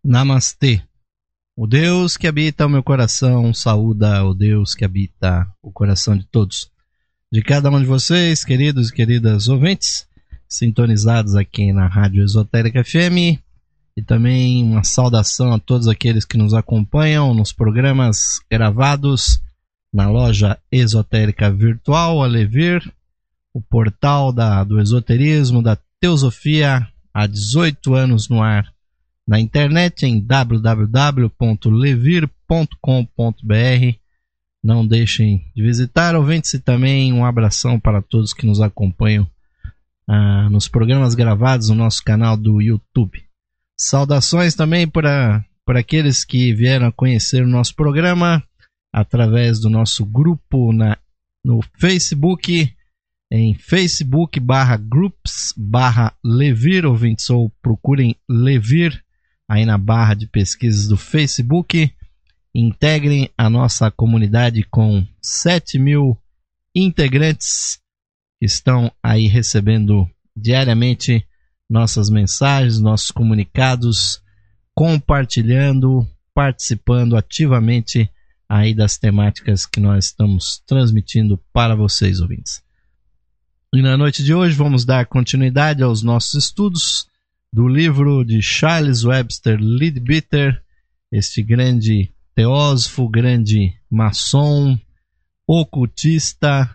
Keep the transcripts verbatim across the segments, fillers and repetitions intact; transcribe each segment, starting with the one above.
Namastê. O Deus que habita o meu coração saúda o Deus que habita o coração de todos. De cada um de vocês, queridos e queridas ouvintes, sintonizados aqui na Rádio Esotérica F M, e também uma saudação a todos aqueles que nos acompanham nos programas gravados na loja esotérica virtual Alevir, o portal da, do esoterismo, da teosofia, há dezoito anos no ar, na internet em w w w ponto levir ponto com ponto b r. Não deixem de visitar, ouvintes, e também um abração para todos que nos acompanham ah, nos programas gravados no nosso canal do YouTube. Saudações também para, para aqueles que vieram a conhecer o nosso programa através do nosso grupo na, no Facebook, em Facebook barra groups barra Levir, ouvintes, ou procurem Levir aí na barra de pesquisas do Facebook. Integrem a nossa comunidade com sete mil integrantes que estão aí recebendo diariamente nossas mensagens, nossos comunicados, compartilhando, participando ativamente aí das temáticas que nós estamos transmitindo para vocês, ouvintes. E na noite de hoje vamos dar continuidade aos nossos estudos do livro de Charles Webster Leadbeater, este grande teósofo, grande maçom, ocultista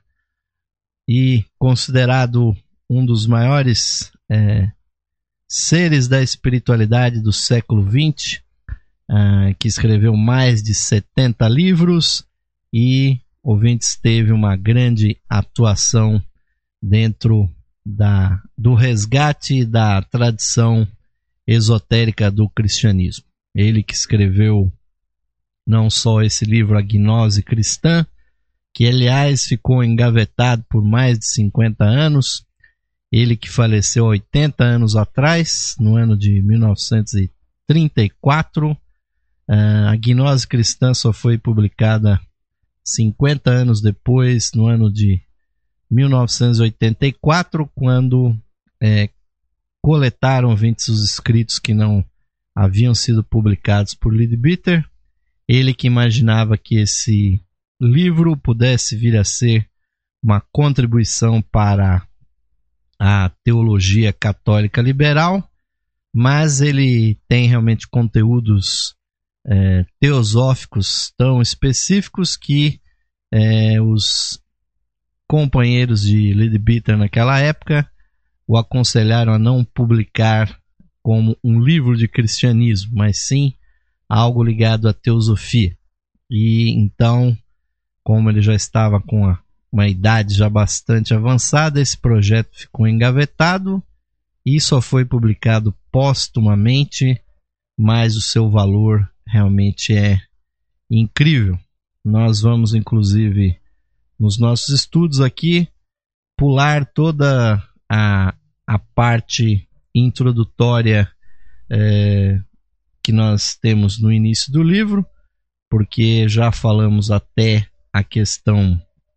e considerado um dos maiores é, seres da espiritualidade do século vinte, é, que escreveu mais de setenta livros e, ouvintes, teve uma grande atuação dentro da, do resgate da tradição esotérica do cristianismo. Ele que escreveu não só esse livro, A Gnose Cristã, que aliás ficou engavetado por mais de cinquenta anos, ele que faleceu oitenta anos atrás, no ano de mil novecentos e trinta e quatro. A Gnose Cristã só foi publicada cinquenta anos depois, no ano de mil novecentos e oitenta e quatro, quando é, coletaram ouvintes os escritos que não haviam sido publicados por Leadbeater. Ele que imaginava que esse livro pudesse vir a ser uma contribuição para a teologia católica liberal, mas ele tem realmente conteúdos é, teosóficos tão específicos que é, os companheiros de Leadbeater naquela época o aconselharam a não publicar como um livro de cristianismo, mas sim algo ligado à teosofia. E então, como ele já estava com uma, uma idade já bastante avançada, esse projeto ficou engavetado e só foi publicado póstumamente, mas o seu valor realmente é incrível. Nós vamos, inclusive, nos nossos estudos aqui, pular toda a, a parte introdutória é, que nós temos no início do livro, porque já falamos até a questão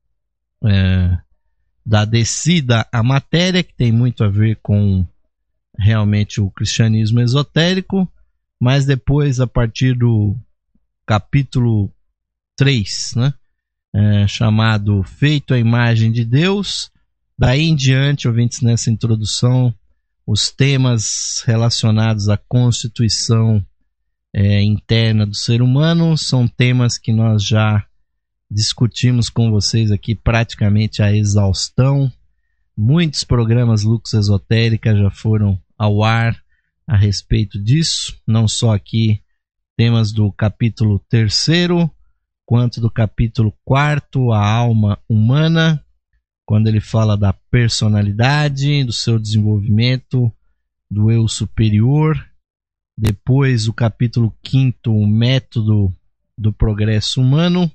é, da descida à matéria, que tem muito a ver com realmente o cristianismo esotérico, mas depois, a partir do capítulo três, né? É, chamado Feito à Imagem de Deus. Daí em diante, ouvintes, nessa introdução, os temas relacionados à constituição é, interna do ser humano são temas que nós já discutimos com vocês aqui praticamente a exaustão. Muitos programas Lux Esotérica já foram ao ar a respeito disso, não só aqui temas do capítulo terceiro, quanto do capítulo quarto, a alma humana, quando ele fala da personalidade, do seu desenvolvimento, do eu superior. Depois o capítulo quinto, o método do progresso humano,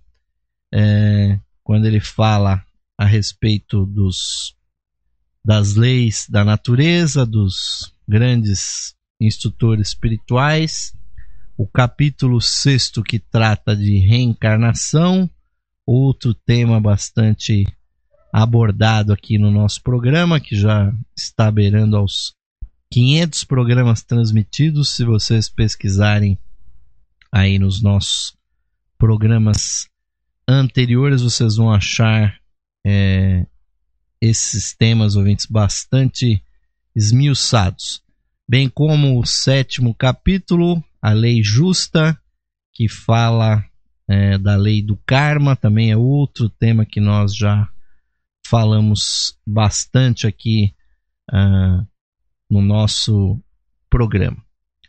é, quando ele fala a respeito dos, das leis da natureza, dos grandes instrutores espirituais. O capítulo sexto, que trata de reencarnação, outro tema bastante abordado aqui no nosso programa, que já está beirando aos quinhentos programas transmitidos. Se vocês pesquisarem aí nos nossos programas anteriores, vocês vão achar é, esses temas, ouvintes, bastante esmiuçados. Bem como o sétimo capítulo, a lei justa, que fala é, da lei do karma, também é outro tema que nós já falamos bastante aqui uh, no nosso programa.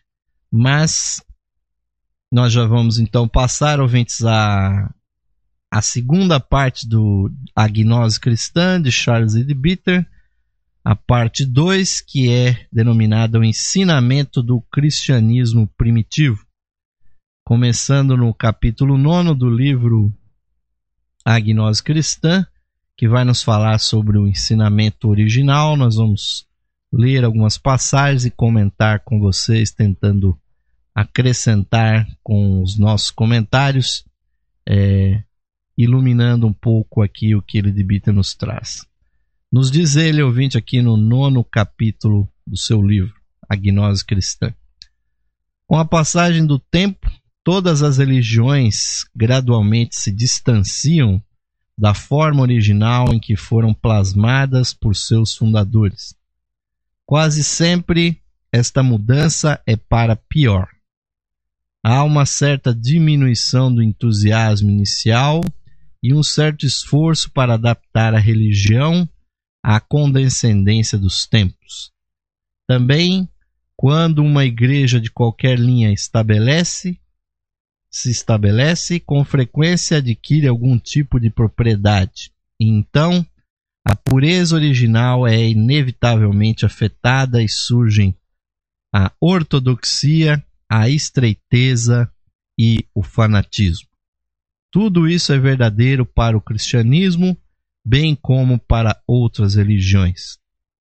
Mas nós já vamos então passar, ouvintes, a, a segunda parte do A Gnose Cristã, de Charles Leadbeater, a parte dois, que é denominada o ensinamento do cristianismo primitivo. Começando no capítulo nove do livro A Gnose Cristã, que vai nos falar sobre o ensinamento original. Nós vamos ler algumas passagens e comentar com vocês, tentando acrescentar com os nossos comentários, é, iluminando um pouco aqui o que Leadbeater nos traz. Nos diz ele, ouvinte, aqui no nono capítulo do seu livro, A Gnose Cristã. Com a passagem do tempo, todas as religiões gradualmente se distanciam da forma original em que foram plasmadas por seus fundadores. Quase sempre esta mudança é para pior. Há uma certa diminuição do entusiasmo inicial e um certo esforço para adaptar a religião à condescendência dos tempos. Também, quando uma igreja de qualquer linha estabelece, se estabelece, com frequência adquire algum tipo de propriedade. E então, a pureza original é inevitavelmente afetada e surgem a ortodoxia, a estreiteza e o fanatismo. Tudo isso é verdadeiro para o cristianismo, bem como para outras religiões.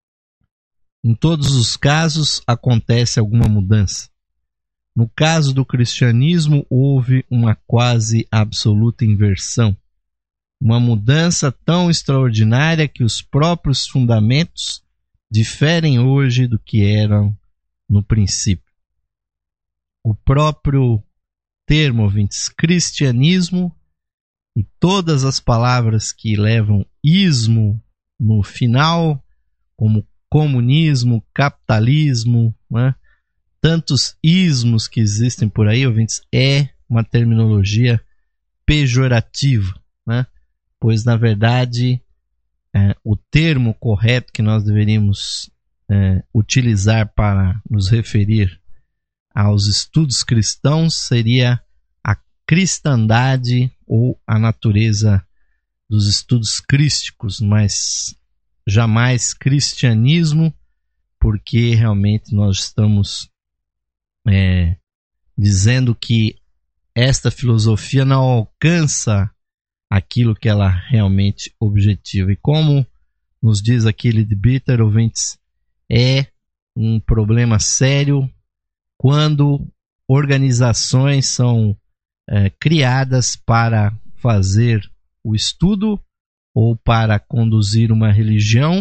Em todos os casos, acontece alguma mudança. No caso do cristianismo, houve uma quase absoluta inversão. Uma mudança tão extraordinária que os próprios fundamentos diferem hoje do que eram no princípio. O próprio termo, ouvintes, cristianismo, e todas as palavras que levam ismo no final, como comunismo, capitalismo, né? Tantos ismos que existem por aí, ouvintes, é uma terminologia pejorativa, né? Pois, na verdade, é, o termo correto que nós deveríamos é, utilizar para nos referir aos estudos cristãos seria a cristandade ou a natureza dos estudos crísticos, mas jamais cristianismo, porque realmente nós estamos é, dizendo que esta filosofia não alcança aquilo que ela realmente objetiva. E como nos diz aqui Leadbeater, ouvintes, é um problema sério quando organizações são é, criadas para fazer o estudo ou para conduzir uma religião,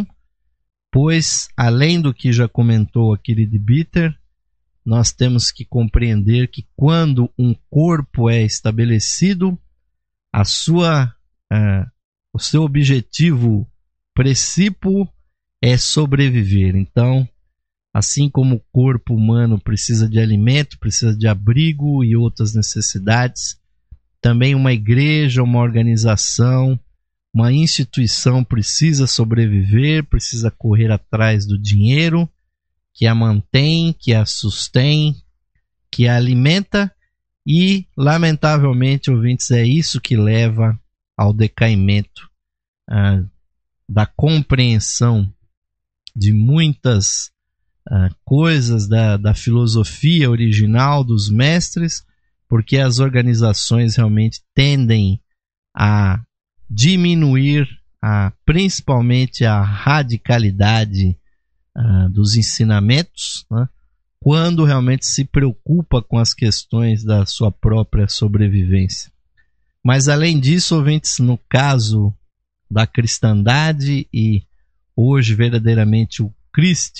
pois, além do que já comentou aqui Leadbeater, nós temos que compreender que quando um corpo é estabelecido, a sua, uh, o seu objetivo principal é sobreviver. Então, assim como o corpo humano precisa de alimento, precisa de abrigo e outras necessidades, também uma igreja, uma organização, uma instituição precisa sobreviver, precisa correr atrás do dinheiro que a mantém, que a sustém, que a alimenta e, lamentavelmente, ouvintes, é isso que leva ao decaimento ah, da compreensão de muitas ah, coisas da, da filosofia original dos mestres, porque as organizações realmente tendem a diminuir a, principalmente a radicalidade uh, dos ensinamentos, né, quando realmente se preocupa com as questões da sua própria sobrevivência. Mas além disso, ouvintes, no caso da cristandade e hoje verdadeiramente o cristi,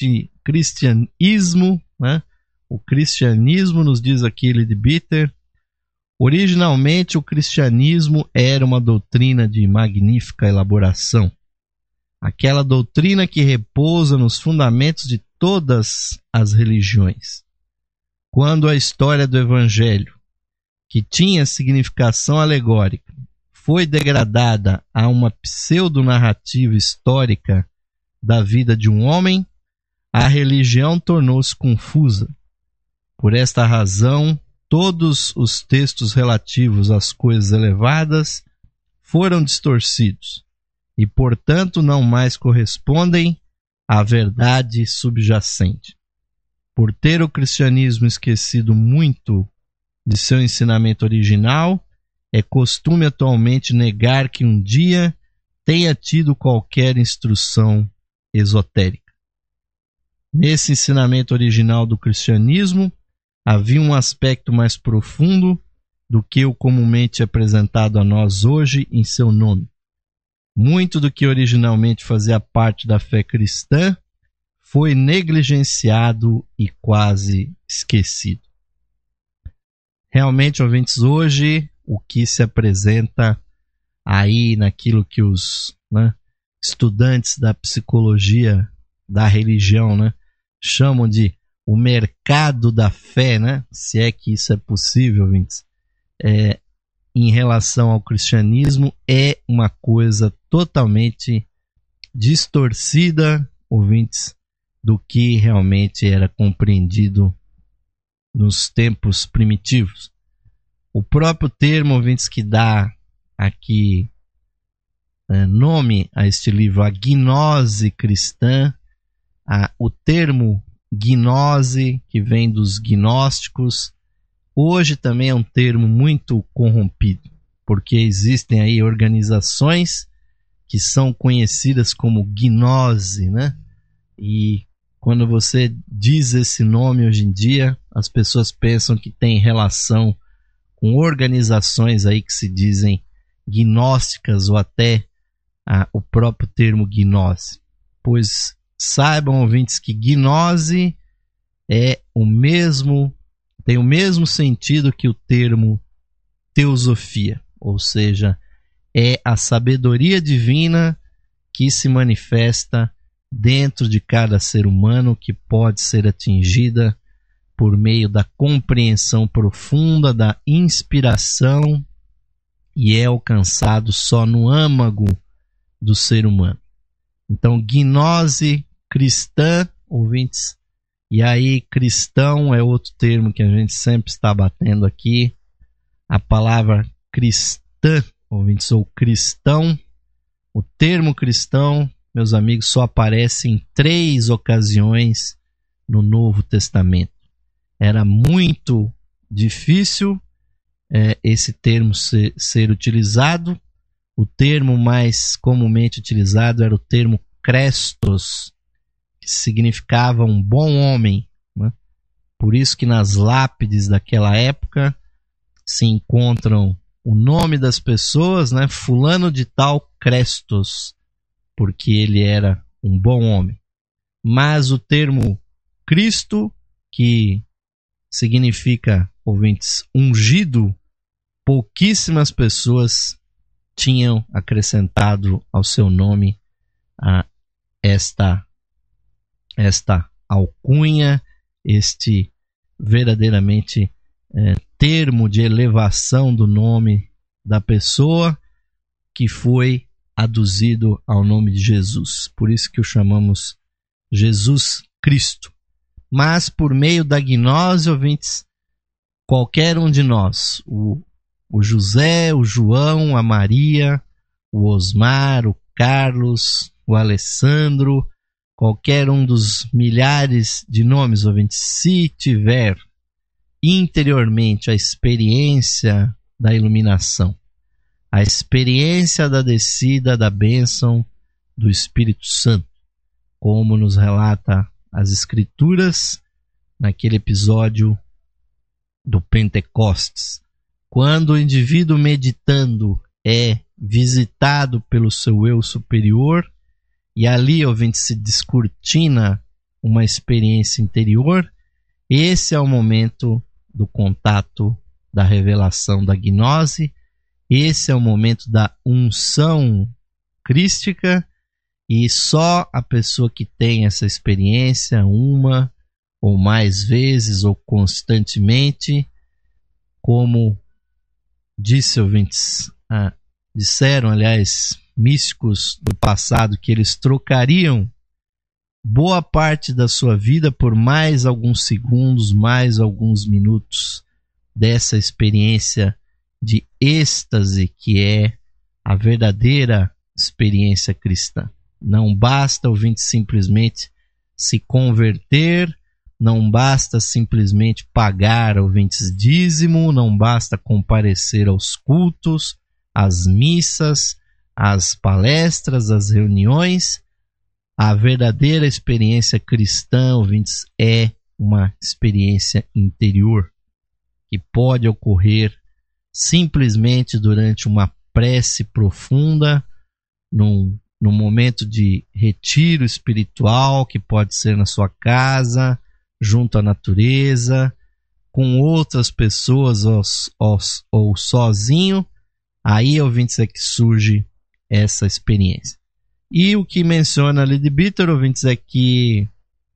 cristianismo, né? O cristianismo, nos diz aqui Leadbeater, originalmente o cristianismo era uma doutrina de magnífica elaboração. Aquela doutrina que repousa nos fundamentos de todas as religiões. Quando a história do Evangelho, que tinha significação alegórica, foi degradada a uma pseudonarrativa histórica da vida de um homem, a religião tornou-se confusa. Por esta razão, todos os textos relativos às coisas elevadas foram distorcidos e, portanto, não mais correspondem à verdade subjacente. Por ter o cristianismo esquecido muito de seu ensinamento original, é costume atualmente negar que um dia tenha tido qualquer instrução esotérica. Nesse ensinamento original do cristianismo, havia um aspecto mais profundo do que o comumente apresentado a nós hoje em seu nome. Muito do que originalmente fazia parte da fé cristã foi negligenciado e quase esquecido. Realmente, ouvintes, hoje o que se apresenta aí naquilo que os né, estudantes da psicologia da religião né, chamam de o mercado da fé, né? Se é que isso é possível, ouvintes, é, em relação ao cristianismo, é uma coisa totalmente distorcida, ouvintes, do que realmente era compreendido nos tempos primitivos. O próprio termo, ouvintes, que dá aqui é, nome a este livro, a gnose cristã, a, o termo gnose, que vem dos gnósticos, hoje também é um termo muito corrompido, porque existem aí organizações que são conhecidas como gnose, né? E quando você diz esse nome hoje em dia, as pessoas pensam que tem relação com organizações aí que se dizem gnósticas ou até ah, o próprio termo gnose. Pois saibam, ouvintes, que gnose é o mesmo, tem o mesmo sentido que o termo teosofia, ou seja, é a sabedoria divina que se manifesta dentro de cada ser humano, que pode ser atingida por meio da compreensão profunda, da inspiração, e é alcançado só no âmago do ser humano. Então, gnose cristã, ouvintes, e aí cristão é outro termo que a gente sempre está batendo aqui. A palavra cristã, ouvintes, ou cristão, o termo cristão, meus amigos, só aparece em três ocasiões no Novo Testamento. Era muito difícil é, esse termo ser, ser utilizado. O termo mais comumente utilizado era o termo Christos, que significava um bom homem, né? Por isso que nas lápides daquela época se encontram o nome das pessoas, né? Fulano de tal Christos, porque ele era um bom homem. Mas o termo Cristo, que significa, ouvintes, ungido, pouquíssimas pessoas tinham acrescentado ao seu nome a esta, esta alcunha, este verdadeiramente é, termo de elevação do nome da pessoa, que foi aduzido ao nome de Jesus. Por isso que o chamamos Jesus Cristo. Mas por meio da gnose, ouvintes, qualquer um de nós, o, o José, o João, a Maria, o Osmar, o Carlos, o Alessandro, qualquer um dos milhares de nomes, ouvintes, se tiver interiormente a experiência da iluminação, a experiência da descida da bênção do Espírito Santo, como nos relata as Escrituras naquele episódio do Pentecostes, quando o indivíduo meditando é visitado pelo seu eu superior, e ali, ouvinte, se descortina uma experiência interior, esse é o momento do contato, da revelação da gnose, esse é o momento da unção crística, e só a pessoa que tem essa experiência uma ou mais vezes ou constantemente, como disse ouvintes, ah, disseram, aliás, místicos do passado, que eles trocariam boa parte da sua vida por mais alguns segundos, mais alguns minutos dessa experiência de êxtase que é a verdadeira experiência cristã. Não basta, ouvinte, simplesmente se converter, não basta simplesmente pagar, ouvintes, dízimo, não basta comparecer aos cultos, às missas, às palestras, às reuniões. A verdadeira experiência cristã, ouvintes, é uma experiência interior que pode ocorrer simplesmente durante uma prece profunda, num, num momento de retiro espiritual, que pode ser na sua casa, junto à natureza, com outras pessoas ou, ou, ou sozinho. Aí, ouvintes, é que surge essa experiência. E o que menciona Lady Bitter, ouvintes, é que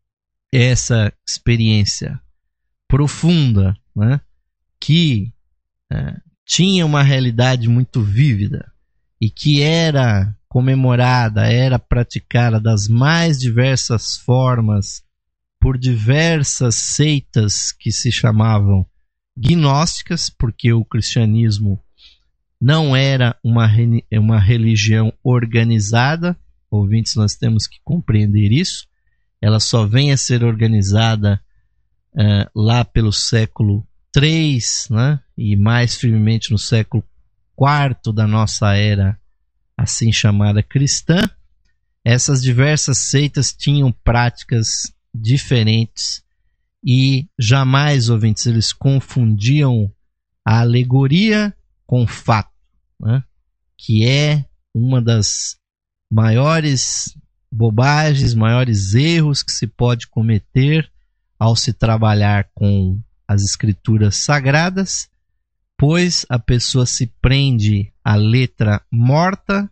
essa experiência profunda, né, que é, tinha uma realidade muito vívida e que era comemorada, era praticada das mais diversas formas por diversas seitas que se chamavam gnósticas, porque o cristianismo não era uma, uma religião organizada. Ouvintes, nós temos que compreender isso. Ela só vem a ser organizada uh, lá pelo século três, né? E mais firmemente no século quarto da nossa era, assim chamada cristã. Essas diversas seitas tinham práticas diferentes e jamais, ouvintes, eles confundiam a alegoria com fato, né? Que é uma das maiores bobagens, maiores erros que se pode cometer ao se trabalhar com as escrituras sagradas, pois a pessoa se prende à letra morta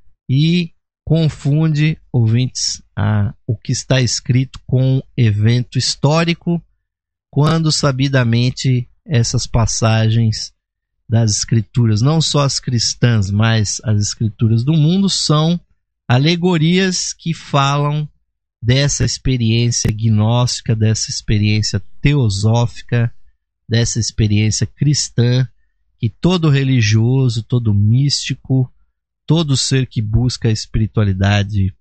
e confunde, ouvintes, a, o que está escrito com um evento histórico, quando sabidamente essas passagens das escrituras, não só as cristãs, mas as escrituras do mundo, são alegorias que falam dessa experiência gnóstica, dessa experiência teosófica, dessa experiência cristã, que todo religioso, todo místico, todo ser que busca a espiritualidade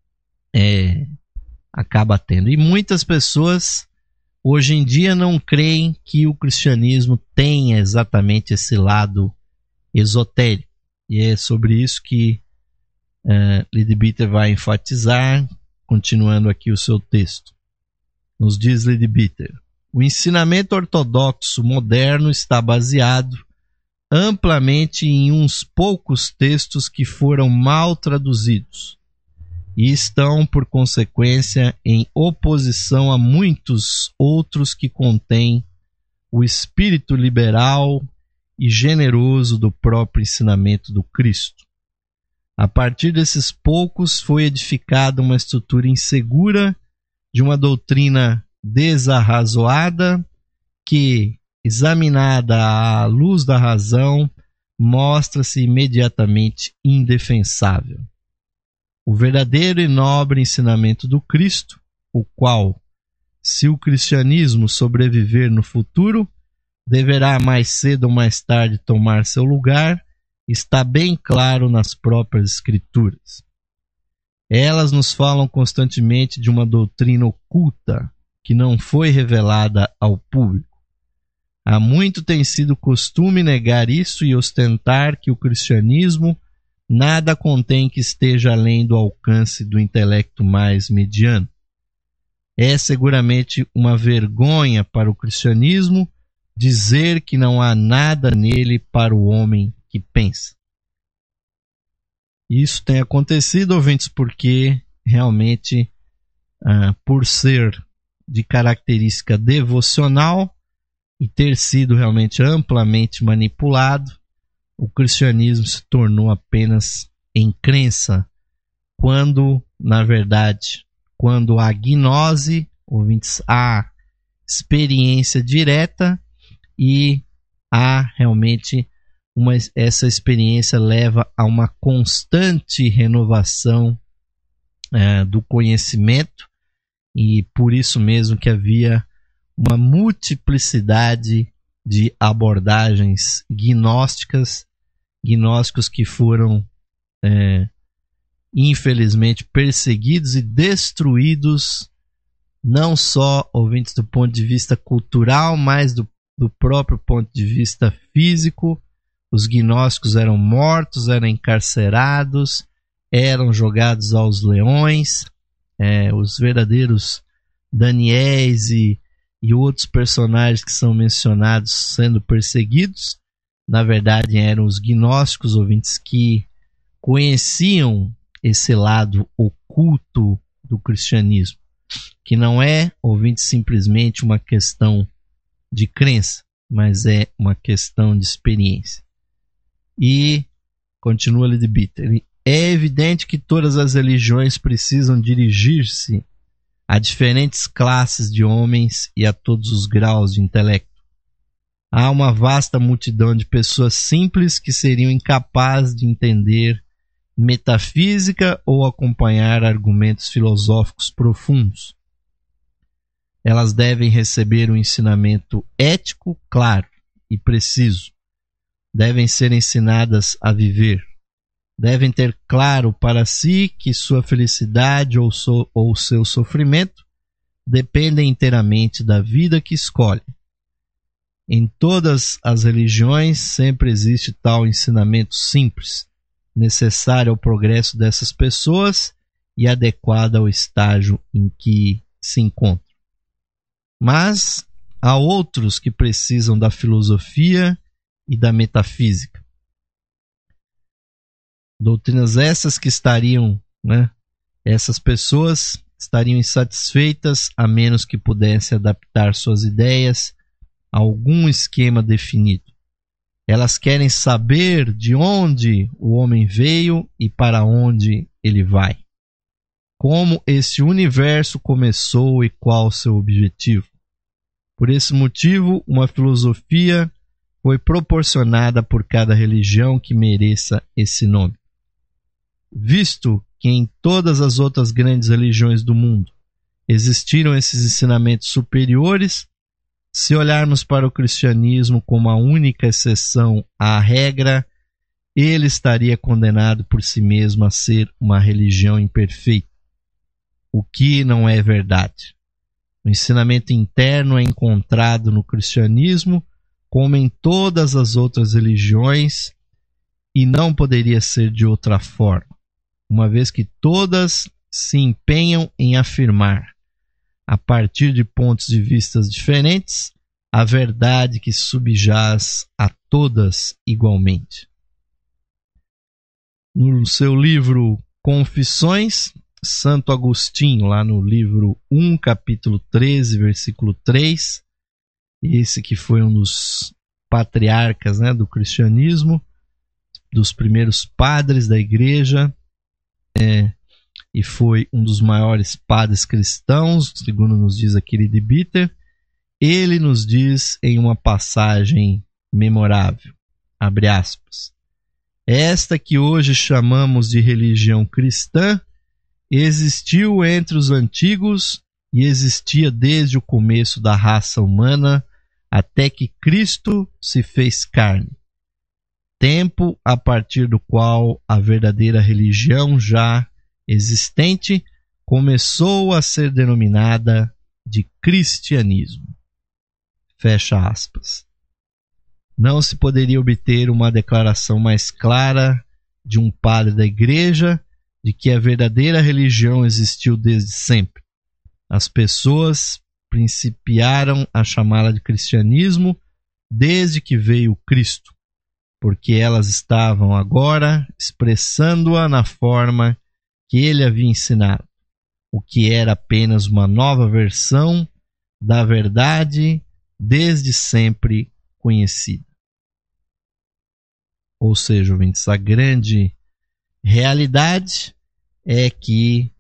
é, acaba tendo. E muitas pessoas hoje em dia não creem que o cristianismo tenha exatamente esse lado esotérico. E é sobre isso que uh, Lady Bitter vai enfatizar, continuando aqui o seu texto. Nos diz Lady Bitter: o ensinamento ortodoxo moderno está baseado amplamente em uns poucos textos que foram mal traduzidos e estão, por consequência, em oposição a muitos outros que contêm o espírito liberal e generoso do próprio ensinamento do Cristo. A partir desses poucos foi edificada uma estrutura insegura de uma doutrina desarrazoada que, examinada à luz da razão, mostra-se imediatamente indefensável. O verdadeiro e nobre ensinamento do Cristo, o qual, se o cristianismo sobreviver no futuro, deverá mais cedo ou mais tarde tomar seu lugar, está bem claro nas próprias Escrituras. Elas nos falam constantemente de uma doutrina oculta que não foi revelada ao público. Há muito tem sido costume negar isso e ostentar que o cristianismo nada contém que esteja além do alcance do intelecto mais mediano. É seguramente uma vergonha para o cristianismo dizer que não há nada nele para o homem que pensa. Isso tem acontecido, ouvintes, porque realmente uh, por ser de característica devocional e ter sido realmente amplamente manipulado, o cristianismo se tornou apenas em crença, quando, na verdade, quando há gnose, ouvintes, há experiência direta e há realmente uma, essa experiência leva a uma constante renovação é, do conhecimento, e por isso mesmo que havia uma multiplicidade de abordagens gnósticas, gnósticos que foram é, infelizmente perseguidos e destruídos, não só, ouvintes, do ponto de vista cultural, mas do, do próprio ponto de vista físico. Os gnósticos eram mortos, eram encarcerados, eram jogados aos leões. É, os verdadeiros Daniéis e, e outros personagens que são mencionados sendo perseguidos, na verdade eram os gnósticos, ouvintes, que conheciam esse lado oculto do cristianismo, que não é, ouvinte, simplesmente uma questão de crença, mas é uma questão de experiência. E continua Leadbeater: é evidente que todas as religiões precisam dirigir-se a diferentes classes de homens e a todos os graus de intelecto. Há uma vasta multidão de pessoas simples que seriam incapazes de entender metafísica ou acompanhar argumentos filosóficos profundos. Elas devem receber um ensinamento ético claro e preciso. Devem ser ensinadas a viver. Devem ter claro para si que sua felicidade ou, so, ou seu sofrimento dependem inteiramente da vida que escolhem. Em todas as religiões sempre existe tal ensinamento simples, necessário ao progresso dessas pessoas e adequado ao estágio em que se encontram. Mas há outros que precisam da filosofia e da metafísica. Doutrinas essas que estariam, né, essas pessoas estariam insatisfeitas a menos que pudessem adaptar suas ideias a algum esquema definido. Elas querem saber de onde o homem veio e para onde ele vai. Como esse universo começou e qual o seu objetivo. Por esse motivo, uma filosofia foi proporcionada por cada religião que mereça esse nome. Visto que em todas as outras grandes religiões do mundo existiram esses ensinamentos superiores, se olharmos para o cristianismo como a única exceção à regra, ele estaria condenado por si mesmo a ser uma religião imperfeita, o que não é verdade. O ensinamento interno é encontrado no cristianismo como em todas as outras religiões e não poderia ser de outra forma, uma vez que todas se empenham em afirmar, a partir de pontos de vista diferentes, a verdade que subjaz a todas igualmente. No seu livro Confissões, Santo Agostinho, lá no livro um, capítulo treze, versículo três, esse que foi um dos patriarcas, né, do cristianismo, dos primeiros padres da igreja, é, e foi um dos maiores padres cristãos, segundo nos diz aqui Leadbeater. Ele nos diz em uma passagem memorável, abre aspas: esta que hoje chamamos de religião cristã existiu entre os antigos e existia desde o começo da raça humana até que Cristo se fez carne, tempo a partir do qual a verdadeira religião já existente começou a ser denominada de cristianismo. Fecha aspas. Não se poderia obter uma declaração mais clara de um padre da igreja de que a verdadeira religião existiu desde sempre. As pessoas principiaram a chamá-la de cristianismo desde que veio Cristo, porque elas estavam agora expressando-a na forma que ele havia ensinado. o que era apenas uma nova versão da verdade desde sempre conhecida. Ou seja, ouvintes, a grande realidade é que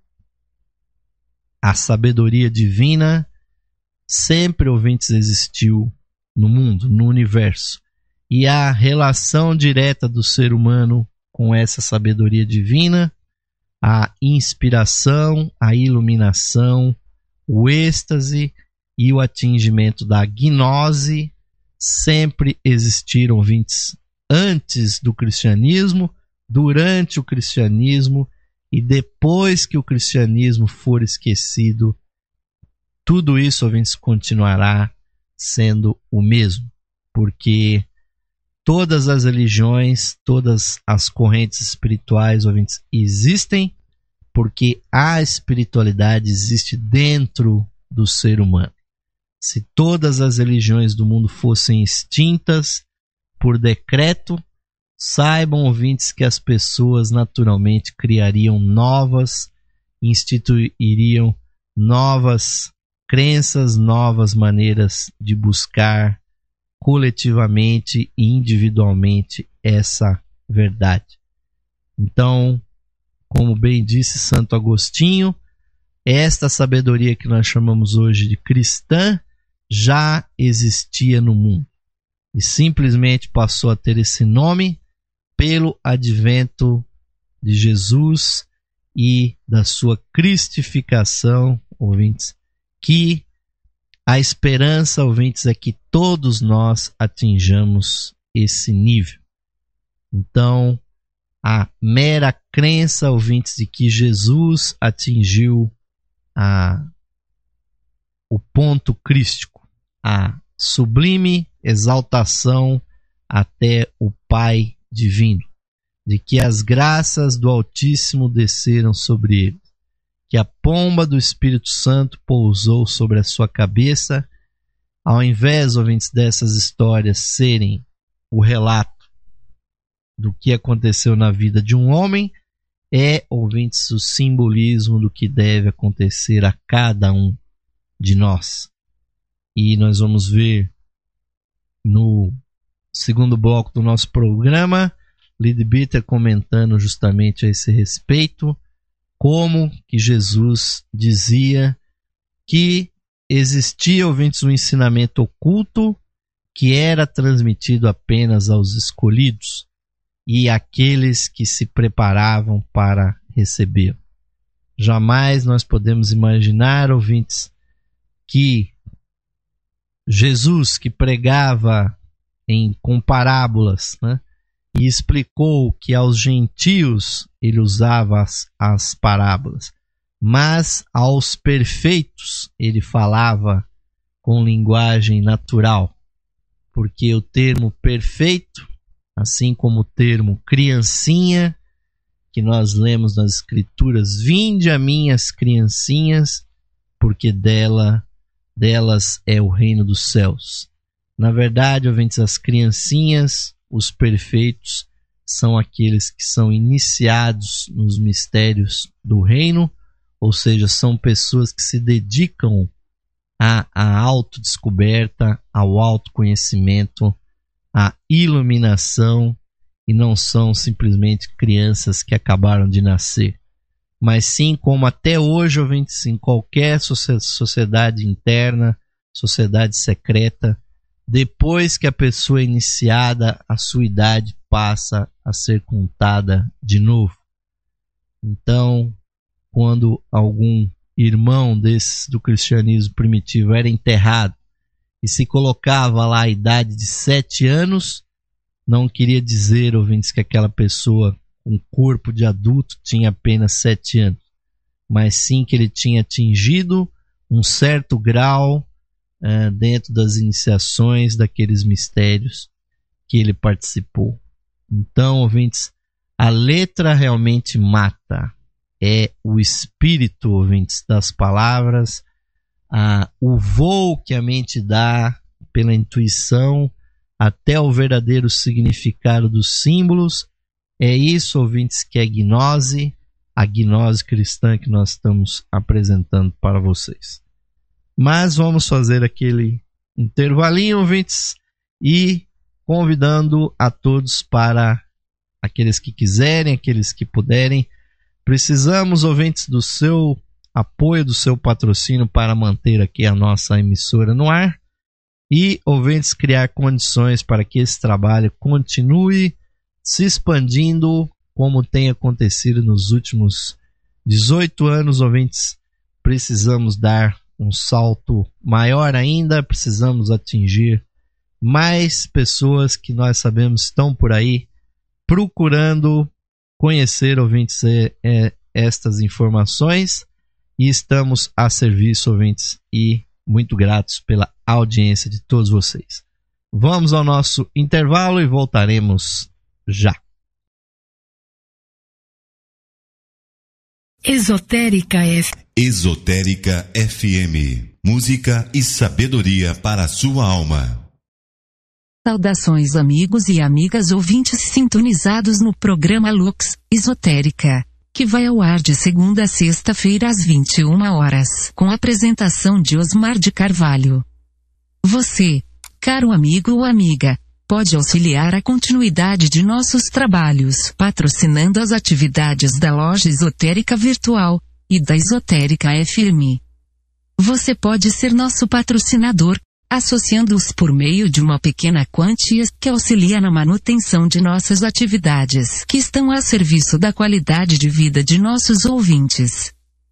a sabedoria divina sempre, ouvintes, existiu no mundo, no universo. E a relação direta do ser humano com essa sabedoria divina, a inspiração, a iluminação, o êxtase e o atingimento da gnose sempre existiram, ouvintes, antes do cristianismo, durante o cristianismo e depois que o cristianismo for esquecido. Tudo isso, ouvintes, continuará sendo o mesmo, porque todas as religiões, todas as correntes espirituais, ouvintes, existem porque a espiritualidade existe dentro do ser humano. Se todas as religiões do mundo fossem extintas por decreto, saibam, ouvintes, que as pessoas naturalmente criariam novas, instituiriam novas crenças, novas maneiras de buscar coletivamente e individualmente essa verdade. Então, como bem disse Santo Agostinho, esta sabedoria que nós chamamos hoje de cristã já existia no mundo e simplesmente passou a ter esse nome pelo advento de Jesus e da sua cristificação, ouvintes, que a esperança, ouvintes, é que todos nós atinjamos esse nível. Então, a mera crença, ouvintes, de que Jesus atingiu a, o ponto crístico, a sublime exaltação até o Pai divino, de que as graças do Altíssimo desceram sobre ele, que a pomba do Espírito Santo pousou sobre a sua cabeça, ao invés, ouvintes, dessas histórias serem o relato do que aconteceu na vida de um homem, é, ouvintes, o simbolismo do que deve acontecer a cada um de nós. E nós vamos ver no segundo bloco do nosso programa, Leadbeater comentando justamente a esse respeito, como que Jesus dizia que existia, ouvintes, um ensinamento oculto que era transmitido apenas aos escolhidos e àqueles que se preparavam para recebê-lo. Jamais nós podemos imaginar, ouvintes, que Jesus, que pregava em, com parábolas, né, e explicou que aos gentios ele usava as, as parábolas, mas aos perfeitos ele falava com linguagem natural, porque o termo perfeito, assim como o termo criancinha, que nós lemos nas Escrituras, vinde a mim as criancinhas, porque dela, delas é o reino dos céus. Na verdade, ouvintes, as criancinhas, os perfeitos, são aqueles que são iniciados nos mistérios do reino, ou seja, são pessoas que se dedicam à, à autodescoberta, ao autoconhecimento, à iluminação, e não são simplesmente crianças que acabaram de nascer, mas sim, como até hoje, ouvintes, em qualquer sociedade interna, sociedade secreta, depois que a pessoa é iniciada, a sua idade passa a ser contada de novo. Então, quando algum irmão desses do cristianismo primitivo era enterrado e se colocava lá a idade de sete anos, não queria dizer, ouvintes, que aquela pessoa com corpo de adulto tinha apenas sete anos, mas sim que ele tinha atingido um certo grau uh, dentro das iniciações daqueles mistérios que ele participou. Então, ouvintes, a letra realmente mata, é o espírito, ouvintes, das palavras, uh, o voo que a mente dá pela intuição até o verdadeiro significado dos símbolos. É isso, ouvintes, que é gnose, a gnose cristã que nós estamos apresentando para vocês. Mas vamos fazer aquele intervalinho, ouvintes, e convidando a todos para aqueles que quiserem, aqueles que puderem. Precisamos, ouvintes, do seu apoio, do seu patrocínio para manter aqui a nossa emissora no ar e, ouvintes, criar condições para que esse trabalho continue se expandindo como tem acontecido nos últimos dezoito anos, ouvintes. Precisamos dar um salto maior ainda, precisamos atingir mais pessoas que nós sabemos estão por aí procurando conhecer, ouvintes, é, é, estas informações, e estamos a serviço, ouvintes, e muito gratos pela audiência de todos vocês. Vamos ao nosso intervalo e voltaremos já. Esotérica F... Esotérica F M. Música e sabedoria para a sua alma. Saudações, amigos e amigas ouvintes sintonizados no programa Lux Esotérica, que vai ao ar de segunda a sexta-feira às vinte e uma horas, com a apresentação de Osmar de Carvalho. Você, caro amigo ou amiga, pode auxiliar a continuidade de nossos trabalhos patrocinando as atividades da Loja Esotérica Virtual e da Esotérica F M. Você pode ser nosso patrocinador, associando-os por meio de uma pequena quantia que auxilia na manutenção de nossas atividades, que estão a serviço da qualidade de vida de nossos ouvintes.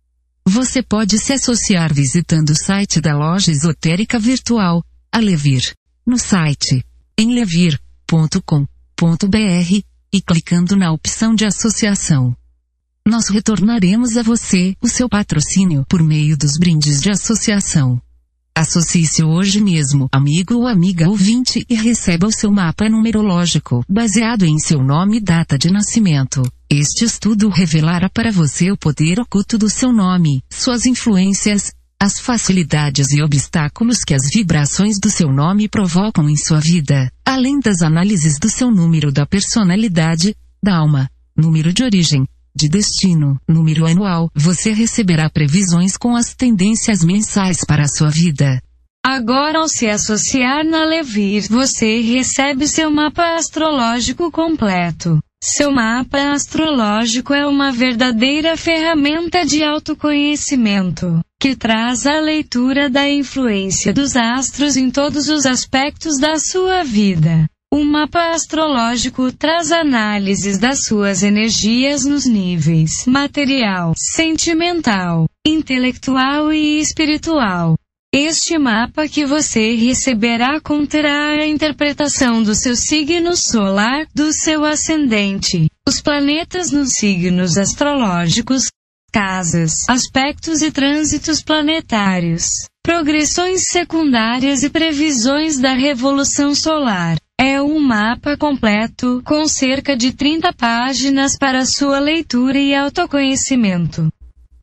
Você pode se associar visitando o site da Loja Esotérica Virtual, a Levir, no site em levir ponto com ponto b r e clicando na opção de associação. Nós retornaremos a você o seu patrocínio por meio dos brindes de associação. Associe-se hoje mesmo, amigo ou amiga ouvinte, e receba o seu mapa numerológico, baseado em seu nome e data de nascimento. Este estudo revelará para você o poder oculto do seu nome, suas influências, as facilidades e obstáculos que as vibrações do seu nome provocam em sua vida, além das análises do seu número da personalidade, da alma, número de origem, de destino, número anual. Você receberá previsões com as tendências mensais para a sua vida. Agora, ao se associar na Levir, você recebe seu mapa astrológico completo. Seu mapa astrológico é uma verdadeira ferramenta de autoconhecimento, que traz a leitura da influência dos astros em todos os aspectos da sua vida. O mapa astrológico traz análises das suas energias nos níveis material, sentimental, intelectual e espiritual. Este mapa que você receberá conterá a interpretação do seu signo solar, do seu ascendente, os planetas nos signos astrológicos, casas, aspectos e trânsitos planetários, progressões secundárias e previsões da revolução solar. É um mapa completo, com cerca de trinta páginas para sua leitura e autoconhecimento.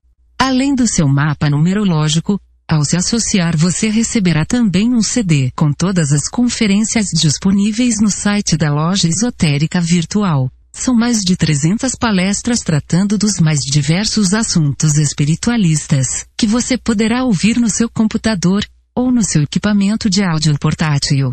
Além do seu mapa numerológico, ao se associar você receberá também um C D com todas as conferências disponíveis no site da Loja Esotérica Virtual. São mais de trezentas palestras tratando dos mais diversos assuntos espiritualistas, que você poderá ouvir no seu computador, ou no seu equipamento de áudio portátil.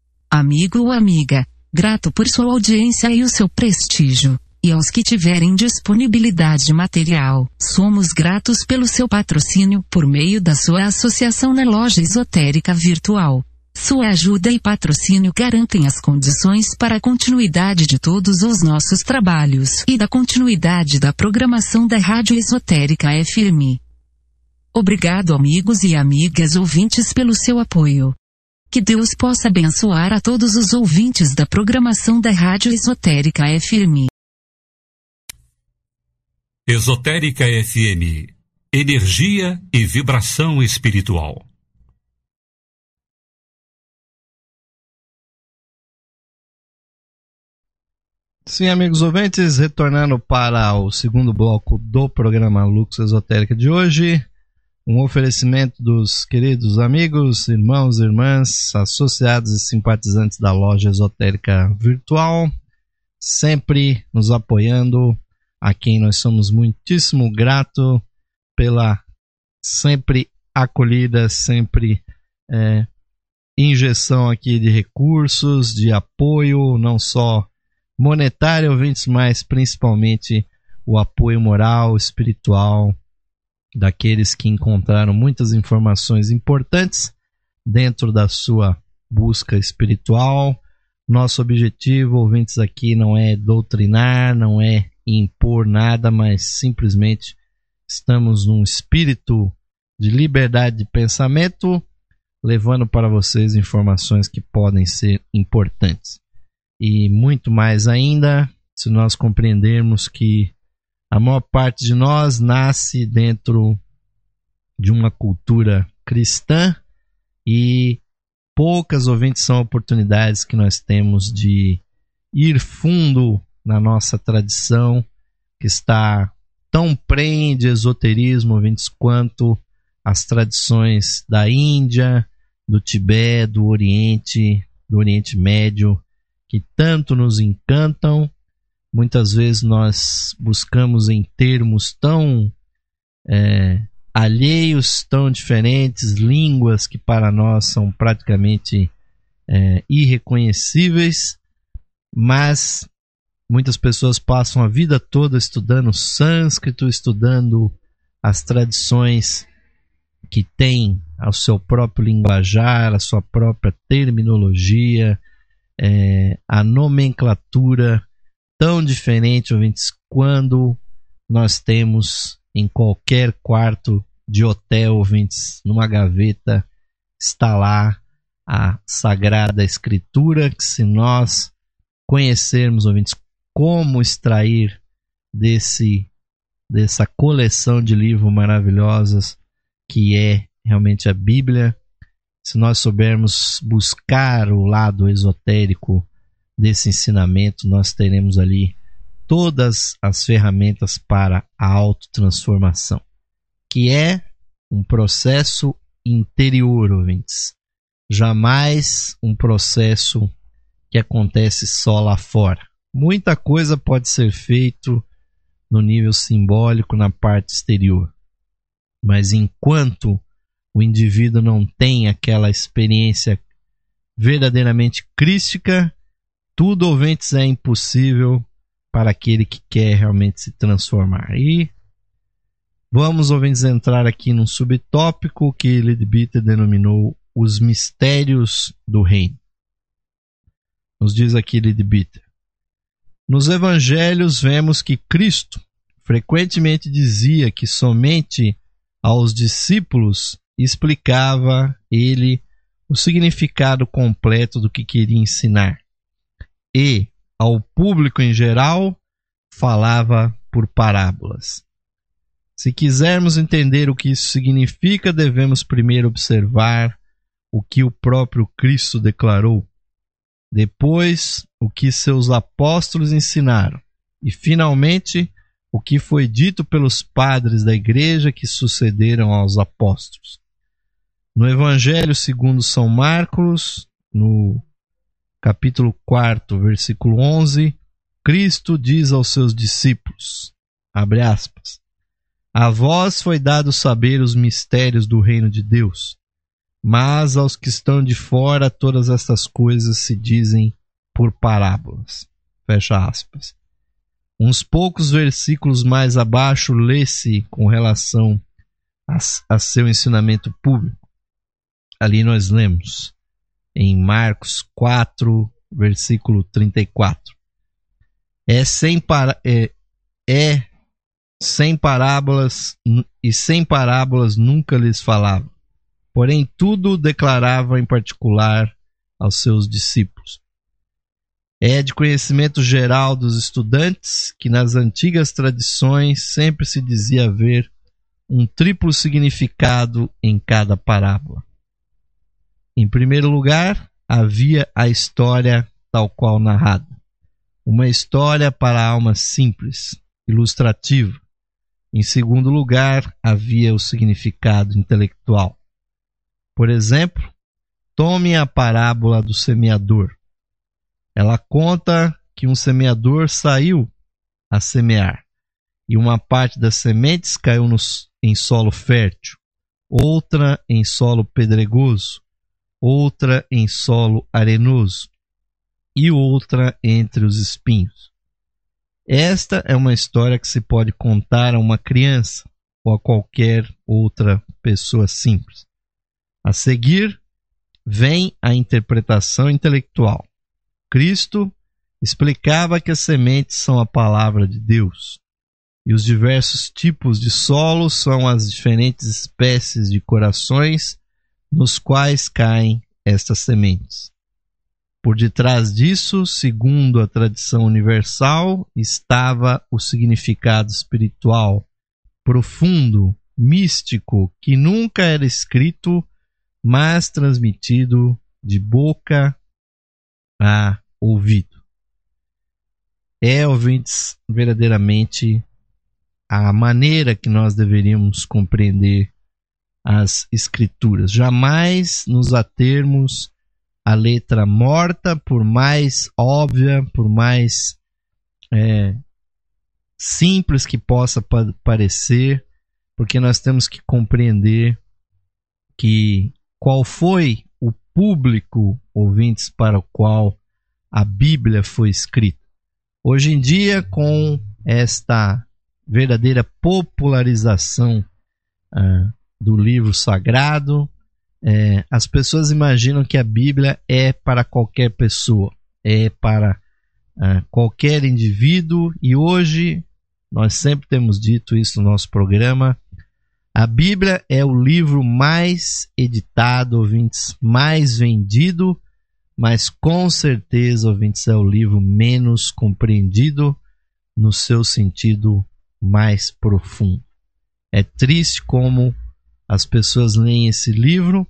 Amigo ou amiga, grato por sua audiência e o seu prestígio. E aos que tiverem disponibilidade material, somos gratos pelo seu patrocínio por meio da sua associação na Loja Esotérica Virtual. Sua ajuda e patrocínio garantem as condições para a continuidade de todos os nossos trabalhos e da continuidade da programação da Rádio Esotérica F M. Obrigado, amigos e amigas ouvintes, pelo seu apoio. Que Deus possa abençoar a todos os ouvintes da programação da Rádio Esotérica F M. Esotérica F M. Energia e vibração espiritual. Sim, amigos ouvintes, retornando para o segundo bloco do programa Lux Esotérica de hoje. Um oferecimento dos queridos amigos, irmãos e irmãs, associados e simpatizantes da Loja Esotérica Virtual, sempre nos apoiando a quem nós somos muitíssimo gratos pela sempre acolhida, sempre é, injeção aqui de recursos, de apoio, não só monetário, ouvintes, mas principalmente o apoio moral, espiritual, daqueles que encontraram muitas informações importantes dentro da sua busca espiritual. Nosso objetivo, ouvintes, aqui não é doutrinar, não é impor nada, mas simplesmente estamos num espírito de liberdade de pensamento, levando para vocês informações que podem ser importantes. E muito mais ainda, se nós compreendermos que a maior parte de nós nasce dentro de uma cultura cristã e poucas, ouvintes, são oportunidades que nós temos de ir fundo na nossa tradição, que está tão prenhe de esoterismo, ouvintes, quanto as tradições da Índia, do Tibete, do Oriente, do Oriente Médio, que tanto nos encantam. Muitas vezes nós buscamos em termos tão é, alheios, tão diferentes, línguas que para nós são praticamente é, irreconhecíveis, mas muitas pessoas passam a vida toda estudando sânscrito, estudando as tradições que têm o seu próprio linguajar, a sua própria terminologia, é, a nomenclatura tão diferente, ouvintes, quando nós temos em qualquer quarto de hotel, ouvintes, numa gaveta, está lá a Sagrada Escritura, que se nós conhecermos, ouvintes, como extrair desse, dessa coleção de livros maravilhosos que é realmente a Bíblia, se nós soubermos buscar o lado esotérico desse ensinamento, nós teremos ali todas as ferramentas para a autotransformação, que é um processo interior, ouvintes. Jamais um processo que acontece só lá fora. Muita coisa pode ser feito no nível simbólico, na parte exterior. Mas enquanto o indivíduo não tem aquela experiência verdadeiramente crística, tudo, ouvintes, é impossível para aquele que quer realmente se transformar. E vamos, ouvintes, entrar aqui num subtópico que Leadbeater denominou os mistérios do reino. Nos diz aqui Leadbeater: nos evangelhos vemos que Cristo frequentemente dizia que somente aos discípulos explicava ele o significado completo do que queria ensinar, e ao público em geral falava por parábolas. Se quisermos entender o que isso significa, devemos primeiro observar o que o próprio Cristo declarou, depois o que seus apóstolos ensinaram e, finalmente, o que foi dito pelos padres da igreja que sucederam aos apóstolos. No Evangelho segundo São Marcos, no capítulo quatro, versículo onze, Cristo diz aos seus discípulos, abre aspas, a vós foi dado saber os mistérios do reino de Deus, mas aos que estão de fora todas estas coisas se dizem por parábolas. Fecha aspas. Uns poucos versículos mais abaixo lê-se com relação a, a seu ensinamento público. Ali nós lemos em Marcos quatro, versículo trinta e quatro. É sem, para, é, é sem parábolas e sem parábolas nunca lhes falava, porém tudo declarava em particular aos seus discípulos. É de conhecimento geral dos estudantes que nas antigas tradições sempre se dizia haver um triplo significado em cada parábola. Em primeiro lugar, havia a história tal qual narrada, uma história para a alma simples, ilustrativa. Em segundo lugar, havia o significado intelectual. Por exemplo, tome a parábola do semeador. Ela conta que um semeador saiu a semear. E uma parte das sementes caiu no, em solo fértil, outra em solo pedregoso, outra em solo arenoso e outra entre os espinhos. Esta é uma história que se pode contar a uma criança ou a qualquer outra pessoa simples. A seguir, vem a interpretação intelectual. Cristo explicava que as sementes são a palavra de Deus, e os diversos tipos de solo são as diferentes espécies de corações nos quais caem estas sementes. Por detrás disso, segundo a tradição universal, estava o significado espiritual, profundo, místico, que nunca era escrito, mas transmitido de boca a ouvido. É, ouvintes, verdadeiramente a maneira que nós deveríamos compreender as Escrituras. Jamais nos atermos à letra morta, por mais óbvia, por mais é, simples que possa pa- parecer, porque nós temos que compreender que qual foi o público, ouvintes, para o qual a Bíblia foi escrita. Hoje em dia, com esta verdadeira popularização ah, do livro sagrado, é, as pessoas imaginam que a Bíblia é para qualquer pessoa, é para ah, qualquer indivíduo, e hoje, nós sempre temos dito isso no nosso programa, a Bíblia é o livro mais editado, ouvintes, mais vendido, mas com certeza, ouvintes, é o livro menos compreendido no seu sentido mais profundo. É triste como as pessoas leem esse livro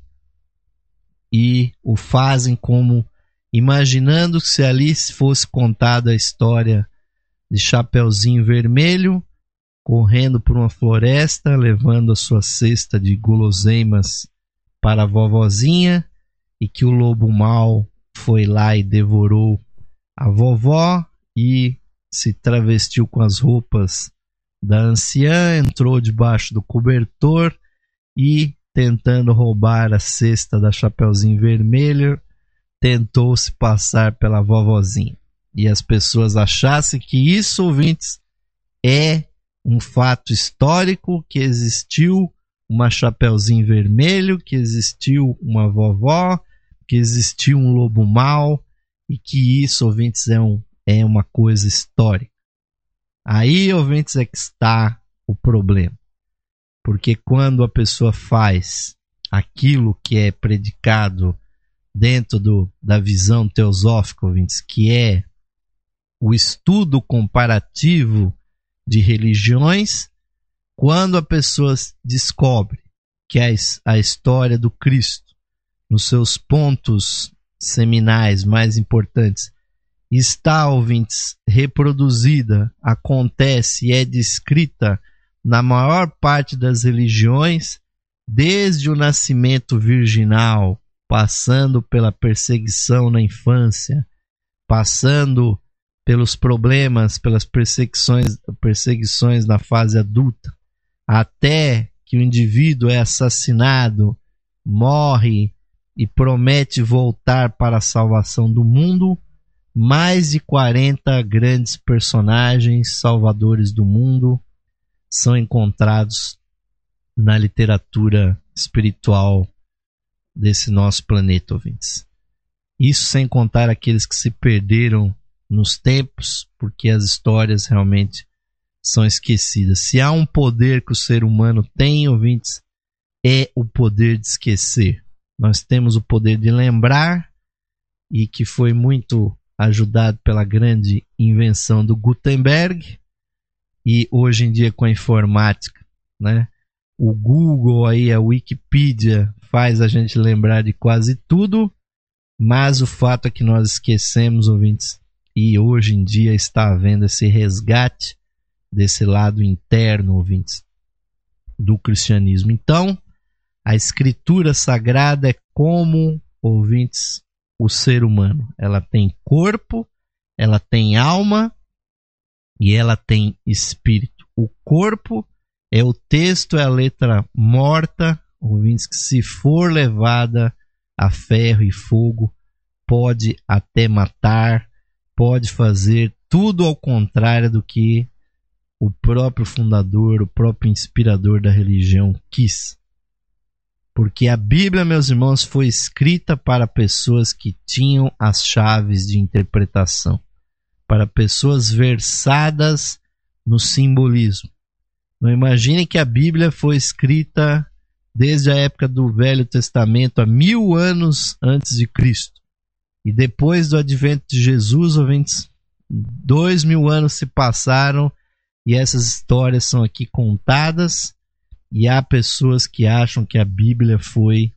e o fazem como imaginando que se ali fosse contada a história de Chapeuzinho Vermelho correndo por uma floresta, levando a sua cesta de guloseimas para a vovozinha, e que o lobo mau foi lá e devorou a vovó e se travestiu com as roupas da anciã, entrou debaixo do cobertor e, tentando roubar a cesta da Chapeuzinho Vermelho, tentou se passar pela vovozinha. E as pessoas achassem que isso, ouvintes, é um fato histórico, que existiu uma Chapeuzinho Vermelho, que existiu uma vovó, que existiu um lobo mau, e que isso, ouvintes, é, um, é uma coisa histórica. Aí, ouvintes, é que está o problema. Porque quando a pessoa faz aquilo que é predicado dentro do, da visão teosófica, ouvintes, que é o estudo comparativo de religiões, quando a pessoa descobre que a, a história do Cristo, nos seus pontos seminais mais importantes, está, ouvintes, reproduzida, acontece e é descrita na maior parte das religiões, desde o nascimento virginal, passando pela perseguição na infância, passando pelos problemas, pelas perseguições, perseguições na fase adulta, até que o indivíduo é assassinado, morre e promete voltar para a salvação do mundo. Mais de quarenta grandes personagens salvadores do mundo são encontrados na literatura espiritual desse nosso planeta, ouvintes. Isso sem contar aqueles que se perderam nos tempos, porque as histórias realmente são esquecidas. Se há um poder que o ser humano tem, ouvintes, é o poder de esquecer. Nós temos o poder de lembrar, e que foi muito ajudado pela grande invenção do Gutenberg, e hoje em dia com a informática, né? O Google, aí, a Wikipedia faz a gente lembrar de quase tudo, mas o fato é que nós esquecemos, ouvintes, e hoje em dia está havendo esse resgate desse lado interno, ouvintes, do cristianismo. Então, a Escritura Sagrada é como, ouvintes, o ser humano. Ela tem corpo, ela tem alma e ela tem espírito. o corpo, é o texto, é a letra morta, ouvintes, que se for levada a ferro e fogo, pode até matar, pode fazer tudo ao contrário do que o próprio fundador, o próprio inspirador da religião quis. Porque a Bíblia, meus irmãos, foi escrita para pessoas que tinham as chaves de interpretação, para pessoas versadas no simbolismo. Não imagine que a Bíblia foi escrita desde a época do Velho Testamento, há mil anos antes de Cristo. E depois do advento de Jesus, ouvintes, dois mil anos se passaram e essas histórias são aqui contadas. E há pessoas que acham que a Bíblia foi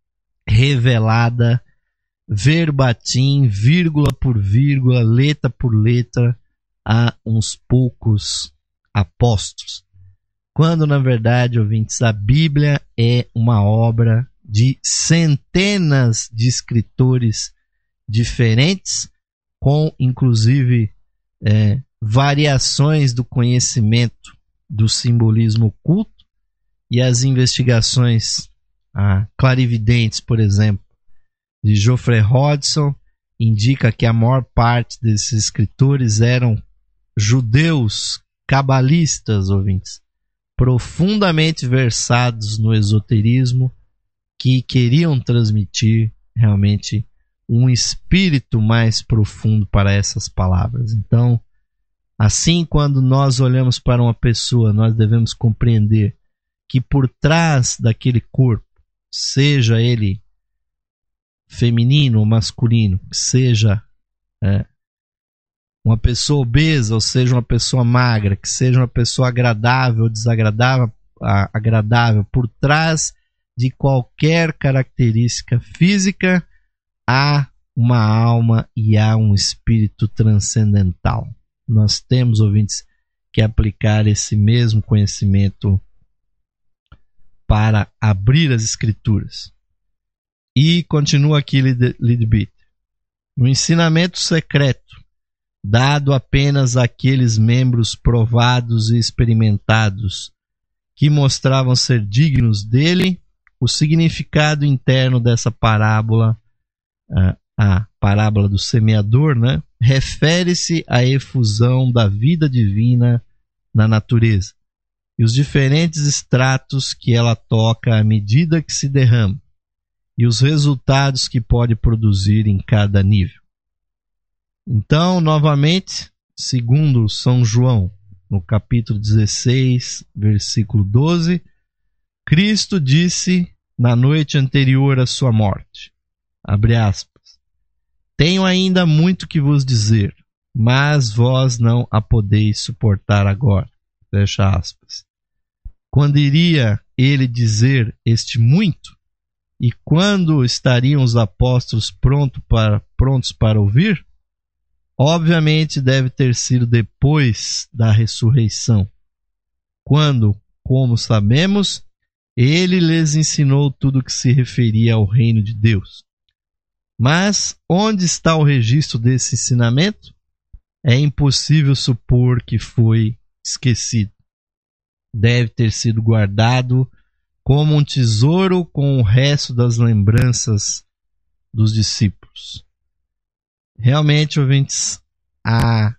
revelada verbatim, vírgula por vírgula, letra por letra, a uns poucos apóstolos. Quando, na verdade, ouvintes, a Bíblia é uma obra de centenas de escritores diferentes, com, inclusive, é, variações do conhecimento do simbolismo oculto, e as investigações ah, clarividentes, por exemplo, de Geoffrey Hodgson, indica que a maior parte desses escritores eram judeus cabalistas, ouvintes, profundamente versados no esoterismo, que queriam transmitir realmente um espírito mais profundo para essas palavras. Então, assim, quando nós olhamos para uma pessoa, nós devemos compreender que por trás daquele corpo, seja ele feminino ou masculino, seja é, uma pessoa obesa ou seja uma pessoa magra, que seja uma pessoa agradável ou desagradável, agradável, por trás de qualquer característica física, há uma alma e há um espírito transcendental. Nós temos, ouvintes, que aplicar esse mesmo conhecimento para abrir as escrituras. E continua aqui Leadbeater. No ensinamento secreto, dado apenas àqueles membros provados e experimentados que mostravam ser dignos dele, o significado interno dessa parábola, a, a parábola do semeador, né, refere-se à efusão da vida divina na natureza e os diferentes estratos que ela toca à medida que se derrama, e os resultados que pode produzir em cada nível. Então, novamente, segundo São João, no capítulo dezesseis, versículo doze, Cristo disse na noite anterior à sua morte, abre aspas, tenho ainda muito que vos dizer, mas vós não a podeis suportar agora, fecha aspas. Quando iria ele dizer este muito? E quando estariam os apóstolos pronto para, prontos para ouvir? Obviamente deve ter sido depois da ressurreição, quando, como sabemos, ele lhes ensinou tudo o que se referia ao reino de Deus. Mas onde está o registro desse ensinamento? É impossível supor que foi esquecido. Deve ter sido guardado como um tesouro com o resto das lembranças dos discípulos. Realmente, ouvintes, a,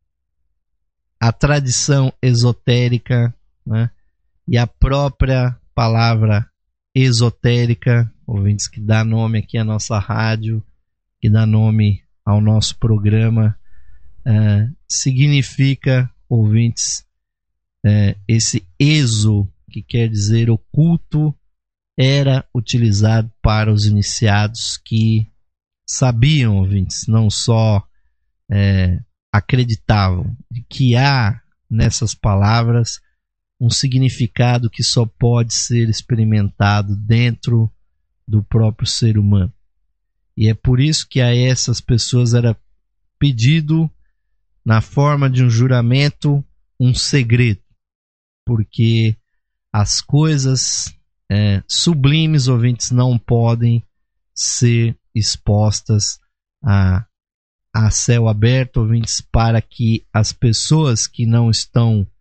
a tradição esotérica, né, e a própria palavra esotérica, ouvintes, que dá nome aqui à nossa rádio, que dá nome ao nosso programa, uh, significa, ouvintes, uh, esse exo, que quer dizer oculto, era utilizado para os iniciados que sabiam, ouvintes, não só é, acreditavam, que há nessas palavras um significado que só pode ser experimentado dentro do próprio ser humano. E é por isso que a essas pessoas era pedido, na forma de um juramento, um segredo, porque as coisas é, sublimes, ouvintes, não podem ser expostas a, a céu aberto, ouvintes, para que as pessoas que não estão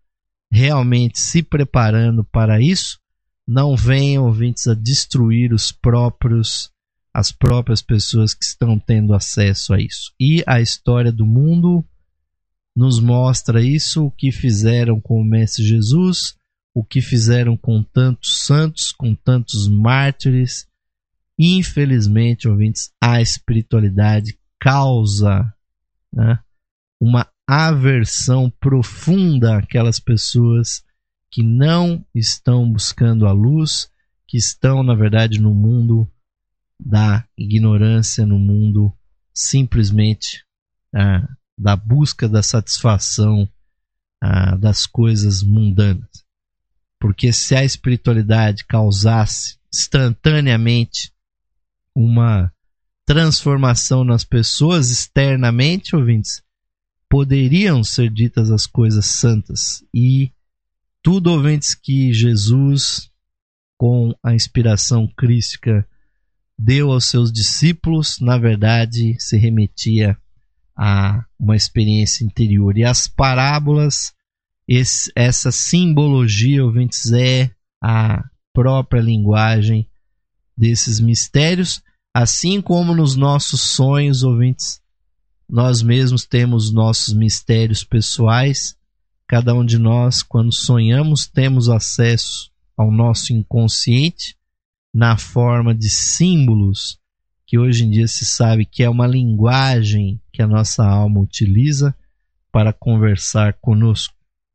realmente se preparando para isso, não venham, ouvintes, a destruir os próprios, as próprias pessoas que estão tendo acesso a isso. E a história do mundo nos mostra isso, o que fizeram com o Mestre Jesus, o que fizeram com tantos santos, com tantos mártires. Infelizmente, ouvintes, a espiritualidade causa, né, uma aversão profunda àquelas pessoas que não estão buscando a luz, que estão, na verdade, no mundo da ignorância, no mundo simplesmente ah, da busca da satisfação ah, das coisas mundanas. Porque se a espiritualidade causasse instantaneamente uma transformação nas pessoas externamente, ouvintes, poderiam ser ditas as coisas santas. E tudo, ouvintes, que Jesus, com a inspiração crística, deu aos seus discípulos, na verdade, se remetia a uma experiência interior. E as parábolas, esse, essa simbologia, ouvintes, é a própria linguagem desses mistérios, assim como nos nossos sonhos, ouvintes, nós mesmos temos nossos mistérios pessoais. Cada um de nós, quando sonhamos, temos acesso ao nosso inconsciente na forma de símbolos, que hoje em dia se sabe que é uma linguagem que a nossa alma utiliza para conversar conosco.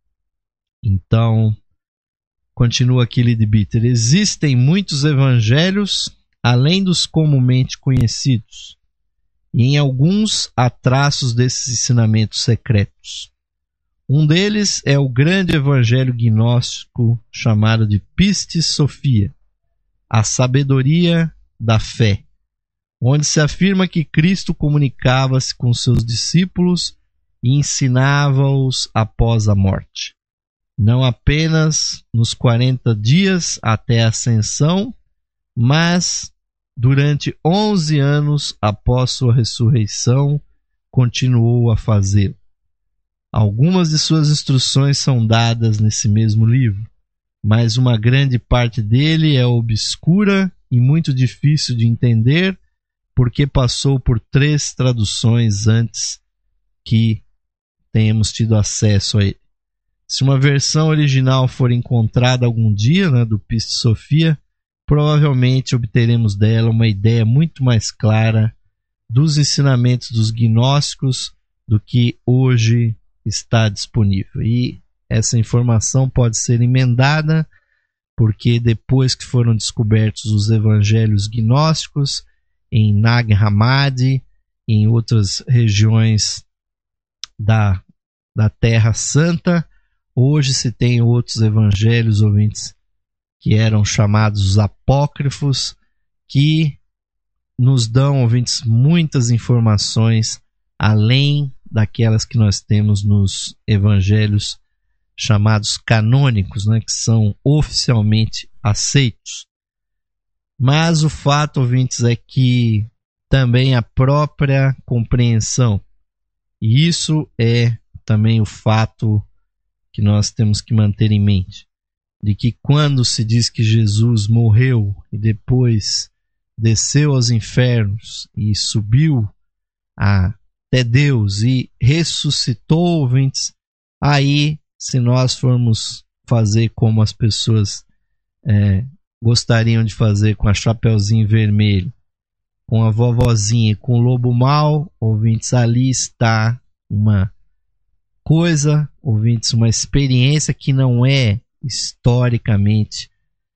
Então, continua aqui Leadbeater. Existem muitos evangelhos além dos comumente conhecidos, e em alguns há traços desses ensinamentos secretos. Um deles é o grande evangelho gnóstico chamado de Pistis Sophia, a sabedoria da fé, onde se afirma que Cristo comunicava-se com seus discípulos e ensinava-os após a morte, não apenas nos quarenta dias até a ascensão, mas durante onze anos após sua ressurreição, continuou a fazê-lo. Algumas de suas instruções são dadas nesse mesmo livro, mas uma grande parte dele é obscura e muito difícil de entender, porque passou por três traduções antes que tenhamos tido acesso a ele. Se uma versão original for encontrada algum dia, né, do Pistis Sophia, provavelmente obteremos dela uma ideia muito mais clara dos ensinamentos dos gnósticos do que hoje está disponível. E essa informação pode ser emendada, porque depois que foram descobertos os evangelhos gnósticos em Nag Hammadi, em outras regiões da, da Terra Santa, hoje se tem outros evangelhos, ouvintes, que eram chamados apócrifos, que nos dão, ouvintes, muitas informações além daquelas que nós temos nos evangelhos chamados canônicos, né, que são oficialmente aceitos. Mas o fato, ouvintes, é que também a própria compreensão, e isso é também o fato que nós temos que manter em mente, de que quando se diz que Jesus morreu e depois desceu aos infernos e subiu até Deus e ressuscitou, ouvintes, aí, se nós formos fazer como as pessoas é, gostariam de fazer com a Chapeuzinho Vermelho, com a vovozinha e com o lobo mau, ouvintes, ali está uma coisa, ouvintes, uma experiência que não é historicamente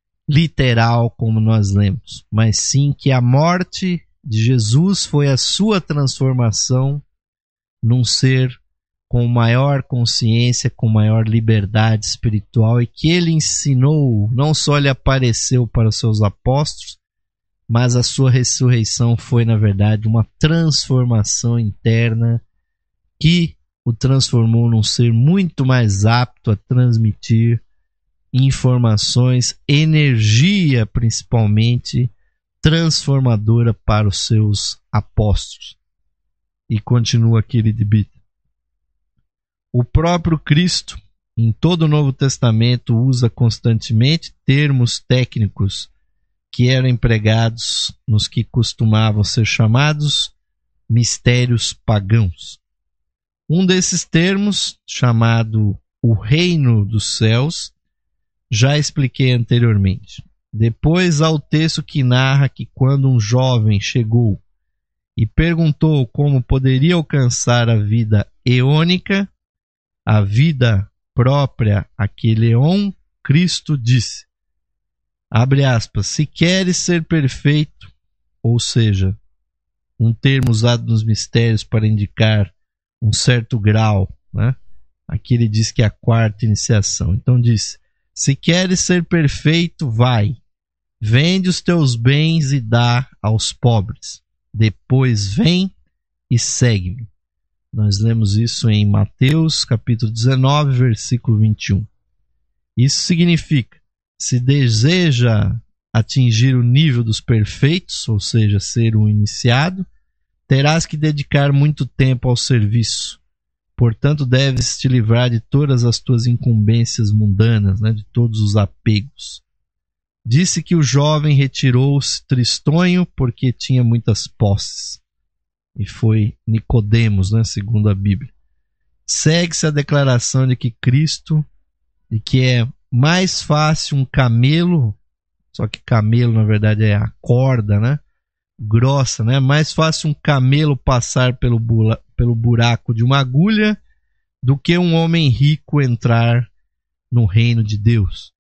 literal como nós lemos, mas sim que a morte de Jesus foi a sua transformação num ser com maior consciência, com maior liberdade espiritual, e que ele ensinou, não só lhe apareceu para os seus apóstolos, mas a sua ressurreição foi, na verdade, uma transformação interna que o transformou num ser muito mais apto a transmitir informações, energia principalmente transformadora para os seus apóstolos. E continua aquele debate. O próprio Cristo, em todo o Novo Testamento, usa constantemente termos técnicos que eram empregados nos que costumavam ser chamados mistérios pagãos. Um desses termos, chamado o reino dos céus, já expliquei anteriormente. Depois há o texto que narra que quando um jovem chegou e perguntou como poderia alcançar a vida eônica, a vida própria àquele eon, Cristo disse, abre aspas, se queres ser perfeito, ou seja, um termo usado nos mistérios para indicar um certo grau, né? Aqui ele diz que é a quarta iniciação. Então diz, se queres ser perfeito, vai, vende os teus bens e dá aos pobres. Depois vem e segue-me. Nós lemos isso em Mateus capítulo dezenove, versículo vinte e um. Isso significa, se deseja atingir o nível dos perfeitos, ou seja, ser um iniciado, terás que dedicar muito tempo ao serviço. Portanto, deves te livrar de todas as tuas incumbências mundanas, né, de todos os apegos. Disse que o jovem retirou-se tristonho porque tinha muitas posses. E foi Nicodemos, né, segundo a Bíblia. Segue-se a declaração de que Cristo, de que é mais fácil um camelo, só que camelo na verdade é a corda, né, grossa, né, mais fácil um camelo passar pelo, bula, pelo buraco de uma agulha do que um homem rico entrar no reino de Deus.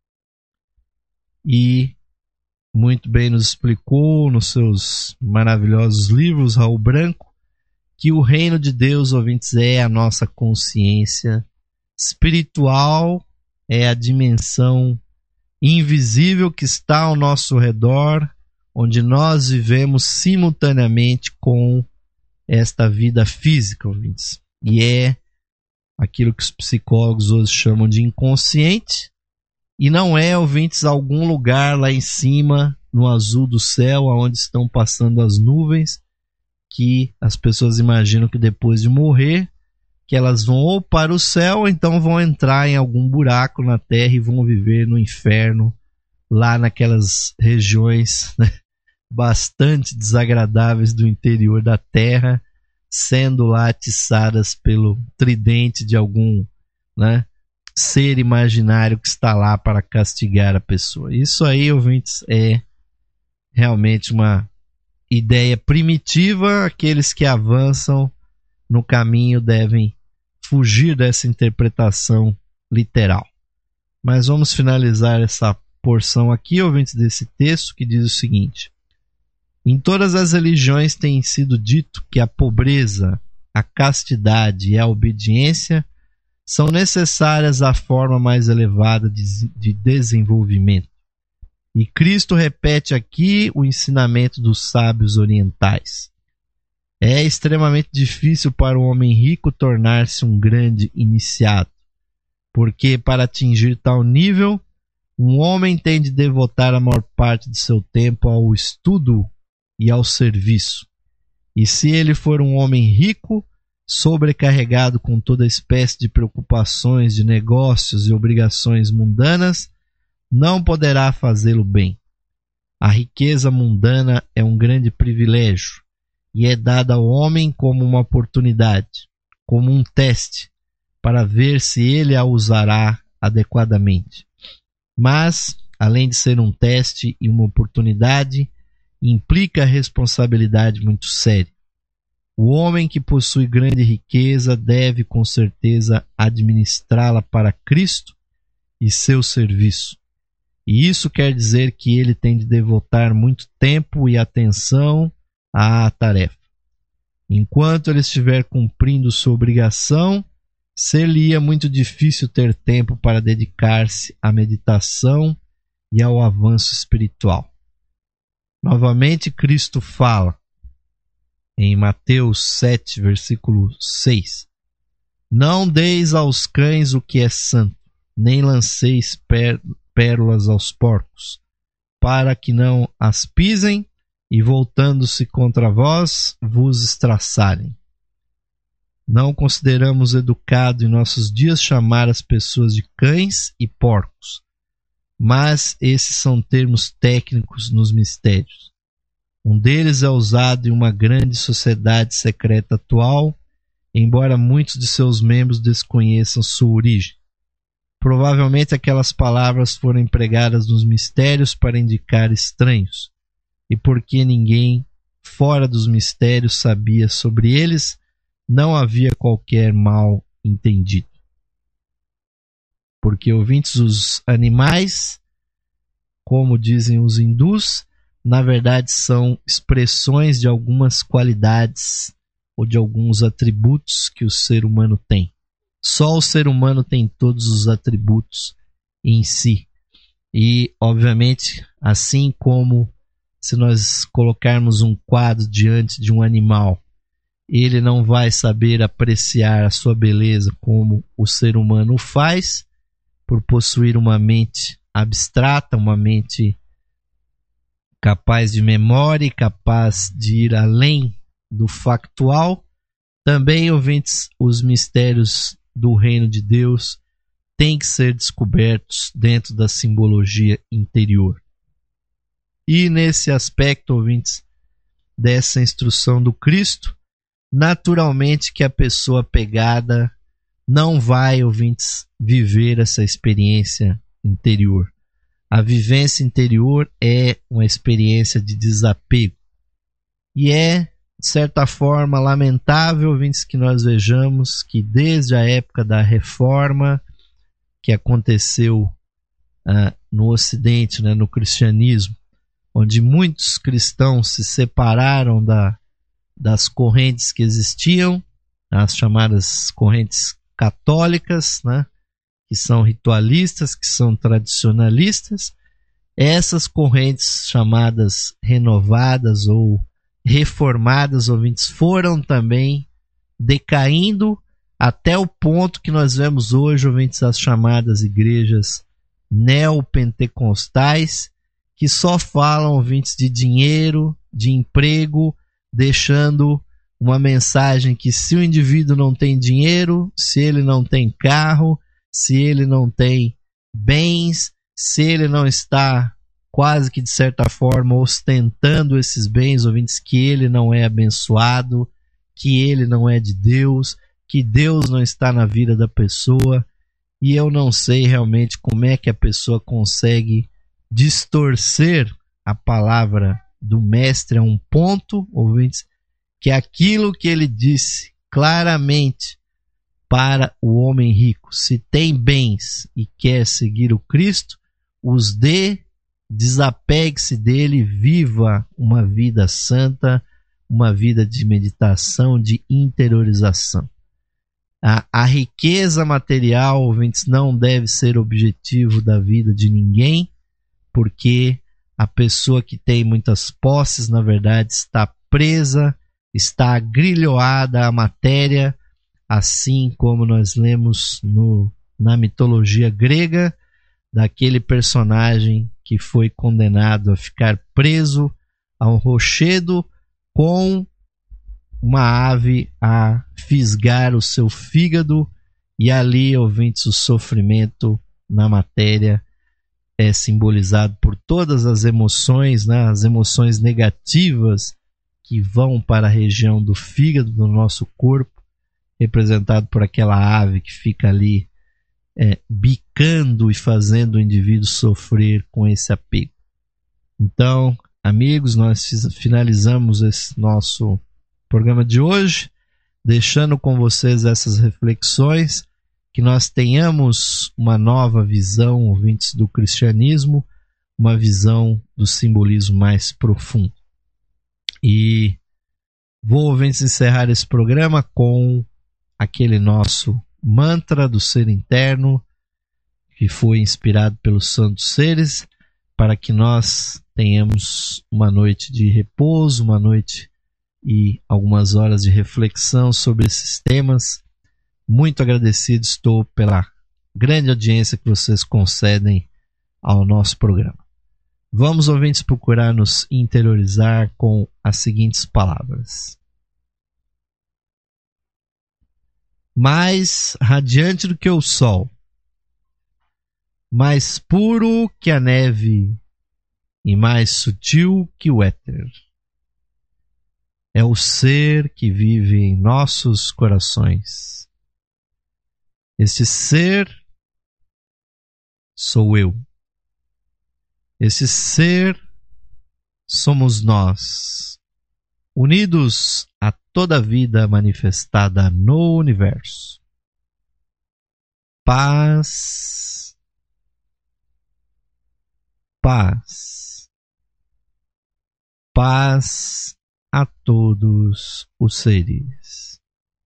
E muito bem nos explicou nos seus maravilhosos livros, Raul Branco, que o reino de Deus, ouvintes, é a nossa consciência espiritual, é a dimensão invisível que está ao nosso redor, onde nós vivemos simultaneamente com esta vida física, ouvintes. E é aquilo que os psicólogos hoje chamam de inconsciente, e não é, ouvintes, algum lugar lá em cima, no azul do céu, onde estão passando as nuvens, que as pessoas imaginam que depois de morrer, que elas vão ou para o céu, ou então vão entrar em algum buraco na terra e vão viver no inferno, lá naquelas regiões, né, bastante desagradáveis do interior da terra, sendo lá atiçadas pelo tridente de algum, né, ser imaginário que está lá para castigar a pessoa. Isso aí, ouvintes, é realmente uma ideia primitiva. Aqueles que avançam no caminho devem fugir dessa interpretação literal. Mas vamos finalizar essa porção aqui, ouvintes, desse texto, que diz o seguinte: em todas as religiões tem sido dito que a pobreza, a castidade e a obediência são necessárias à forma mais elevada de, de desenvolvimento. E Cristo repete aqui o ensinamento dos sábios orientais. É extremamente difícil para o homem rico tornar-se um grande iniciado, porque para atingir tal nível, um homem tem de devotar a maior parte de seu tempo ao estudo e ao serviço. E se ele for um homem rico, sobrecarregado com toda espécie de preocupações de negócios e obrigações mundanas, não poderá fazê-lo bem. A riqueza mundana é um grande privilégio e é dada ao homem como uma oportunidade, como um teste, para ver se ele a usará adequadamente. Mas, além de ser um teste e uma oportunidade, implica responsabilidade muito séria. O homem que possui grande riqueza deve, com certeza, administrá-la para Cristo e seu serviço. E isso quer dizer que ele tem de devotar muito tempo e atenção à tarefa. Enquanto ele estiver cumprindo sua obrigação, ser-lhe-ia muito difícil ter tempo para dedicar-se à meditação e ao avanço espiritual. Novamente, Cristo fala em Mateus sete, versículo seis: não deis aos cães o que é santo, nem lanceis pérolas aos porcos, para que não as pisem e, voltando-se contra vós, vos estraçalhem. Não consideramos educado em nossos dias chamar as pessoas de cães e porcos, mas esses são termos técnicos nos mistérios. Um deles é usado em uma grande sociedade secreta atual, embora muitos de seus membros desconheçam sua origem. Provavelmente aquelas palavras foram empregadas nos mistérios para indicar estranhos, e porque ninguém fora dos mistérios sabia sobre eles, não havia qualquer mal entendido. Porque, ouvintes, os animais, como dizem os hindus, na verdade são expressões de algumas qualidades ou de alguns atributos que o ser humano tem. Só o ser humano tem todos os atributos em si. E, obviamente, assim como se nós colocarmos um quadro diante de um animal, ele não vai saber apreciar a sua beleza como o ser humano o faz, por possuir uma mente abstrata, uma mente capaz de memória e capaz de ir além do factual. Também, ouvintes, os mistérios do reino de Deus têm que ser descobertos dentro da simbologia interior. E nesse aspecto, ouvintes, dessa instrução do Cristo, naturalmente que a pessoa pegada não vai, ouvintes, viver essa experiência interior. A vivência interior é uma experiência de desapego. E é, de certa forma, lamentável, ouvintes, que nós vejamos que desde a época da reforma que aconteceu ah, no Ocidente, né, no cristianismo, onde muitos cristãos se separaram da das correntes que existiam, as chamadas correntes católicas, né, que são ritualistas, que são tradicionalistas. Essas correntes chamadas renovadas ou reformadas, ouvintes, foram também decaindo até o ponto que nós vemos hoje, ouvintes, as chamadas igrejas neopentecostais, que só falam, ouvintes, de dinheiro, de emprego, deixando uma mensagem que se o indivíduo não tem dinheiro, se ele não tem carro, se ele não tem bens, se ele não está quase que de certa forma ostentando esses bens, ouvintes, que ele não é abençoado, que ele não é de Deus, que Deus não está na vida da pessoa. E eu não sei realmente como é que a pessoa consegue distorcer a palavra do mestre a um ponto, ouvintes, que aquilo que ele disse claramente para o homem rico: se tem bens e quer seguir o Cristo, os dê, desapegue-se dele, viva uma vida santa, uma vida de meditação, de interiorização. A, a riqueza material, ouvintes, não deve ser objetivo da vida de ninguém, porque a pessoa que tem muitas posses, na verdade, está presa, está agrilhoada à matéria, assim como nós lemos no, na mitologia grega, daquele personagem que foi condenado a ficar preso a um rochedo com uma ave a fisgar o seu fígado, e ali, ouvintes, o sofrimento na matéria é simbolizado por todas as emoções, né? As emoções negativas que vão para a região do fígado do nosso corpo, representado por aquela ave que fica ali é, bicando e fazendo o indivíduo sofrer com esse apego. Então, amigos, nós finalizamos esse nosso programa de hoje, deixando com vocês essas reflexões, que nós tenhamos uma nova visão, ouvintes, do cristianismo, uma visão do simbolismo mais profundo. E vou, ouvintes, encerrar esse programa com aquele nosso mantra do ser interno, que foi inspirado pelos santos seres, para que nós tenhamos uma noite de repouso, uma noite e algumas horas de reflexão sobre esses temas. Muito agradecido estou pela grande audiência que vocês concedem ao nosso programa. Vamos, ouvintes, procurar nos interiorizar com as seguintes palavras: mais radiante do que o sol, mais puro que a neve e mais sutil que o éter. É o ser que vive em nossos corações. Esse ser sou eu. Esse ser somos nós, unidos a toda a vida manifestada no universo. Paz, paz, paz a todos os seres.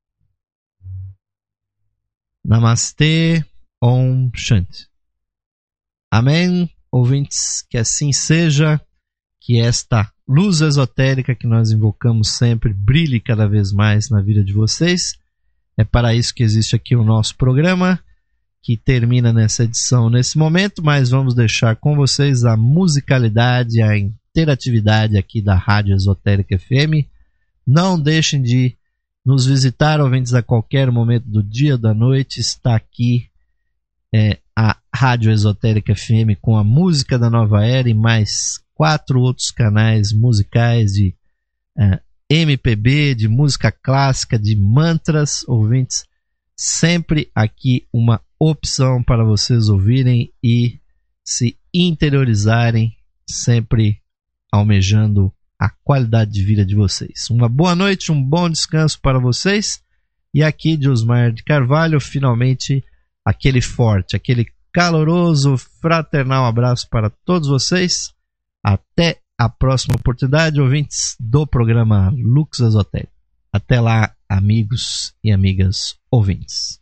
Namastê, Om Shanti. Amém, ouvintes, que assim seja, que esta luz esotérica que nós invocamos sempre brilhe cada vez mais na vida de vocês. É para isso que existe aqui o nosso programa, que termina nessa edição nesse momento, mas vamos deixar com vocês a musicalidade, a interatividade aqui da Rádio Esotérica F M. Não deixem de nos visitar, ouvintes, a qualquer momento do dia ou da noite. Está aqui é, a Rádio Esotérica F M com a música da Nova Era e mais quatro outros canais musicais de uh, M P B, de música clássica, de mantras, ouvintes. Sempre aqui uma opção para vocês ouvirem e se interiorizarem, sempre almejando a qualidade de vida de vocês. Uma boa noite, um bom descanso para vocês. E aqui de Osmar de Carvalho, finalmente aquele forte, aquele caloroso, fraternal abraço para todos vocês. Até a próxima oportunidade, ouvintes do programa Lux Esotérico. Até lá, amigos e amigas ouvintes.